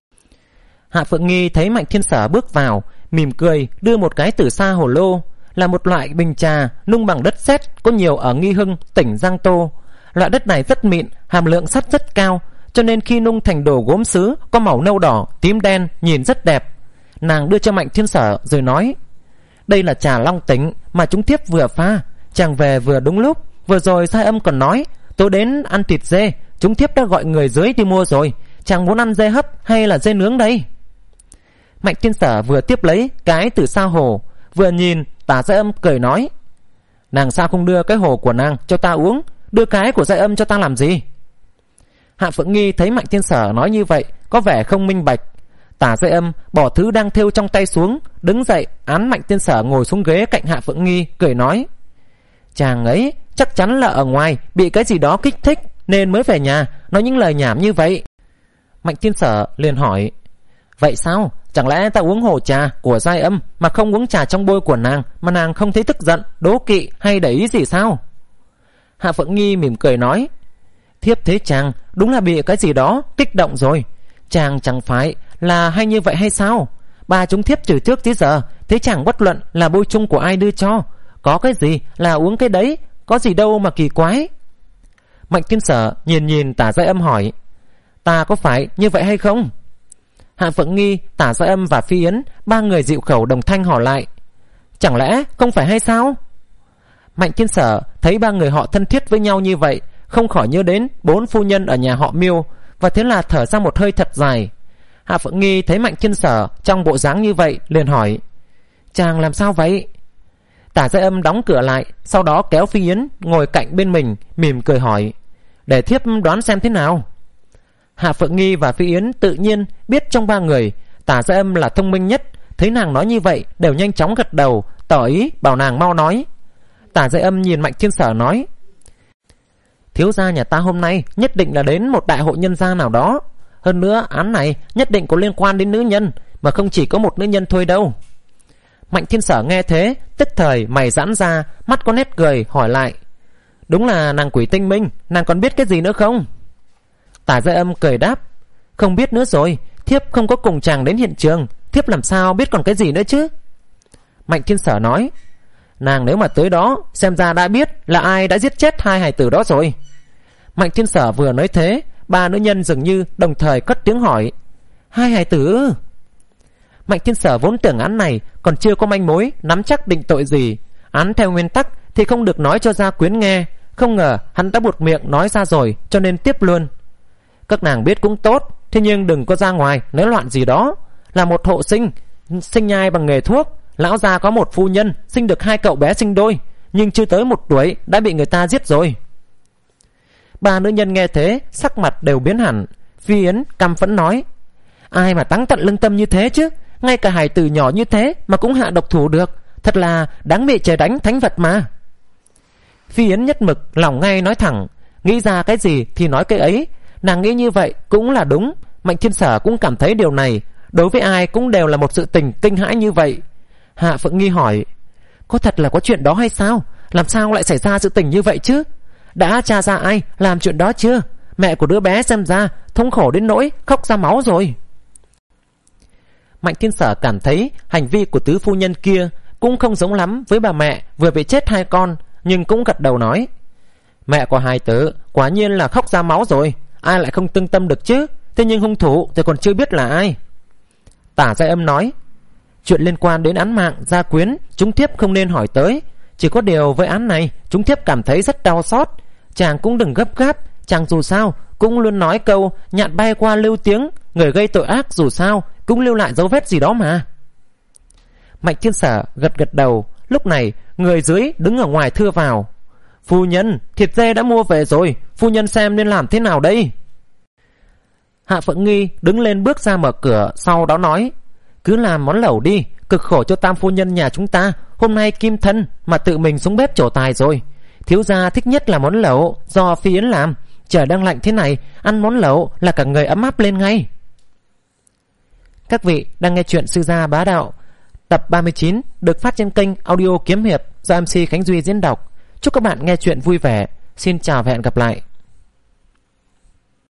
Hạ Phượng Nghi thấy Mạnh Thiên Sở bước vào, mỉm cười đưa một cái tử sa hồ lô, là một loại bình trà nung bằng đất sét có nhiều ở Nghi Hưng, tỉnh Giang Tô. Loại đất này rất mịn, hàm lượng sắt rất cao, cho nên khi nung thành đồ gốm sứ có màu nâu đỏ, tím đen, nhìn rất đẹp. Nàng đưa cho Mạnh Thiên Sở rồi nói: Đây là trà long tỉnh mà chúng thiếp vừa pha, chàng về vừa đúng lúc. Vừa rồi Giai Âm còn nói tôi đến ăn thịt dê, chúng thiếp đã gọi người dưới đi mua rồi. Chàng muốn ăn dê hấp hay là dê nướng đây? Mạnh Thiên Sở vừa tiếp lấy cái từ sao hồ, vừa nhìn Tả Giai Âm cười nói: nàng sao không đưa cái hồ của nàng cho ta uống, đưa cái của Giai Âm cho ta làm gì? Hạ Phượng Nghi thấy Mạnh Thiên Sở nói như vậy có vẻ không minh bạch. Tả Giai Âm bỏ thứ đang thêu trong tay xuống, đứng dậy án Mạnh Thiên Sở ngồi xuống ghế cạnh Hạ Phượng Nghi, cười nói: chàng ấy chắc chắn là ở ngoài bị cái gì đó kích thích nên mới về nhà nói những lời nhảm như vậy. Mạnh Thiên Sở liền hỏi: vậy sao? Chẳng lẽ ta uống hồ trà của Giai Âm mà không uống trà trong bôi của nàng mà nàng không thấy tức giận, đố kỵ hay để ý gì sao? Hạ Phượng Nghi mỉm cười nói: thiếp thấy chàng đúng là bị cái gì đó kích động rồi. Chàng chẳng phải là hay như vậy hay sao? Bà chúng thiếp từ trước tới giờ thấy chàng bất luận là bôi chung của ai đưa cho, có cái gì là uống cái đấy, có gì đâu mà kỳ quái. Mạnh Thiên Sở nhìn nhìn Tả Giai Âm hỏi: ta có phải như vậy hay không? Hạ Phượng Nghi, Tả Giai Âm và Phi Yến ba người dịu khẩu đồng thanh hỏi lại: chẳng lẽ không phải hay sao? Mạnh Thiên Sở thấy ba người họ thân thiết với nhau như vậy, không khỏi nhớ đến bốn phu nhân ở nhà họ Miêu, và thế là thở ra một hơi thật dài. Hạ Phượng Nghi thấy Mạnh Thiên Sở trong bộ dáng như vậy liền hỏi: chàng làm sao vậy? Tả Giai Âm đóng cửa lại, sau đó kéo Phi Yến ngồi cạnh bên mình, mỉm cười hỏi: để thiếp đoán xem thế nào. Hạ Phượng Nghi và Phi Yến tự nhiên biết trong ba người Tả Giai Âm là thông minh nhất, thấy nàng nói như vậy đều nhanh chóng gật đầu, tỏ ý bảo nàng mau nói. Tả Giai Âm nhìn Mạnh Thiên Sở nói: thiếu gia nhà ta hôm nay nhất định là đến một đại hội nhân gia nào đó. Hơn nữa án này nhất định có liên quan đến nữ nhân, mà không chỉ có một nữ nhân thôi đâu. Mạnh Thiên Sở nghe thế tức thời mày giãn ra, mắt có nét cười hỏi lại: đúng là nàng quỷ tinh minh, nàng còn biết cái gì nữa không? Tả Giai Âm cười đáp: không biết nữa rồi, thiếp không có cùng chàng đến hiện trường, thiếp làm sao biết còn cái gì nữa chứ? Mạnh Thiên Sở nói: nàng nếu mà tới đó xem ra đã biết là ai đã giết chết hai hài tử đó rồi. Mạnh Thiên Sở vừa nói thế, ba nữ nhân dường như đồng thời cất tiếng hỏi: hai hài tử? Mạnh Thiên Sở vốn tưởng án này còn chưa có manh mối nắm chắc định tội gì, án theo nguyên tắc thì không được nói cho gia quyến nghe, không ngờ hắn đã buột miệng nói ra rồi, cho nên tiếp luôn: các nàng biết cũng tốt, thế nhưng đừng có ra ngoài nói loạn gì đó. Là một hộ sinh, sinh nhai bằng nghề thuốc, lão gia có một phu nhân sinh được hai cậu bé sinh đôi, nhưng chưa tới một tuổi đã bị người ta giết rồi. Ba nữ nhân nghe thế sắc mặt đều biến hẳn. Phi Yến căm phẫn nói: ai mà táng tận lương tâm như thế chứ, ngay cả hài tử nhỏ như thế mà cũng hạ độc thủ được, thật là đáng bị trời đánh thánh vật mà. Phi Yến nhất mực lòng ngay nói thẳng, nghĩ ra cái gì thì nói cái ấy. Nàng nghĩ như vậy cũng là đúng. Mạnh Thiên Sở cũng cảm thấy điều này đối với ai cũng đều là một sự tình kinh hãi như vậy. Hạ Phượng Nghi hỏi: có thật là có chuyện đó hay sao? Làm sao lại xảy ra sự tình như vậy chứ? Đã tra ra ai làm chuyện đó chưa? Mẹ của đứa bé xem ra thống khổ đến nỗi khóc ra máu rồi. Mạnh Thiên Sở cảm thấy hành vi của tứ phu nhân kia cũng không giống lắm với bà mẹ vừa bị chết hai con, nhưng cũng gật đầu nói: mẹ của hài tử quả nhiên là khóc ra máu rồi, ai lại không tương tâm được chứ? Thế nhưng hung thủ thì còn chưa biết là ai. Tả Giai Âm nói: chuyện liên quan đến án mạng gia quyến chúng thiếp không nên hỏi tới, chỉ có điều với án này chúng thiếp cảm thấy rất đau xót. Chàng cũng đừng gấp gáp, chàng dù sao cũng luôn nói câu nhạn bay qua lưu tiếng, người gây tội ác dù sao cũng lưu lại dấu vết gì đó mà. Mạnh Thiên Sở gật gật đầu. Lúc này người dưới đứng ở ngoài thưa vào: phu nhân, thịt dê đã mua về rồi, phu nhân xem nên làm thế nào đây? Hạ Phượng Nghi đứng lên bước ra mở cửa, sau đó nói: cứ làm món lẩu đi, cực khổ cho tam phu nhân nhà chúng ta, hôm nay kim thân mà tự mình xuống bếp trổ tài rồi. Thiếu gia thích nhất là món lẩu do Phi Yến làm, trời đang lạnh thế này, ăn món lẩu là cả người ấm áp lên ngay. Các vị đang nghe chuyện Sư Gia Bá Đạo tập ba mươi chín được phát trên kênh audio Kiếm Hiệp do em xê Khánh Duy diễn đọc. Chúc các bạn nghe chuyện vui vẻ. Xin chào và hẹn gặp lại.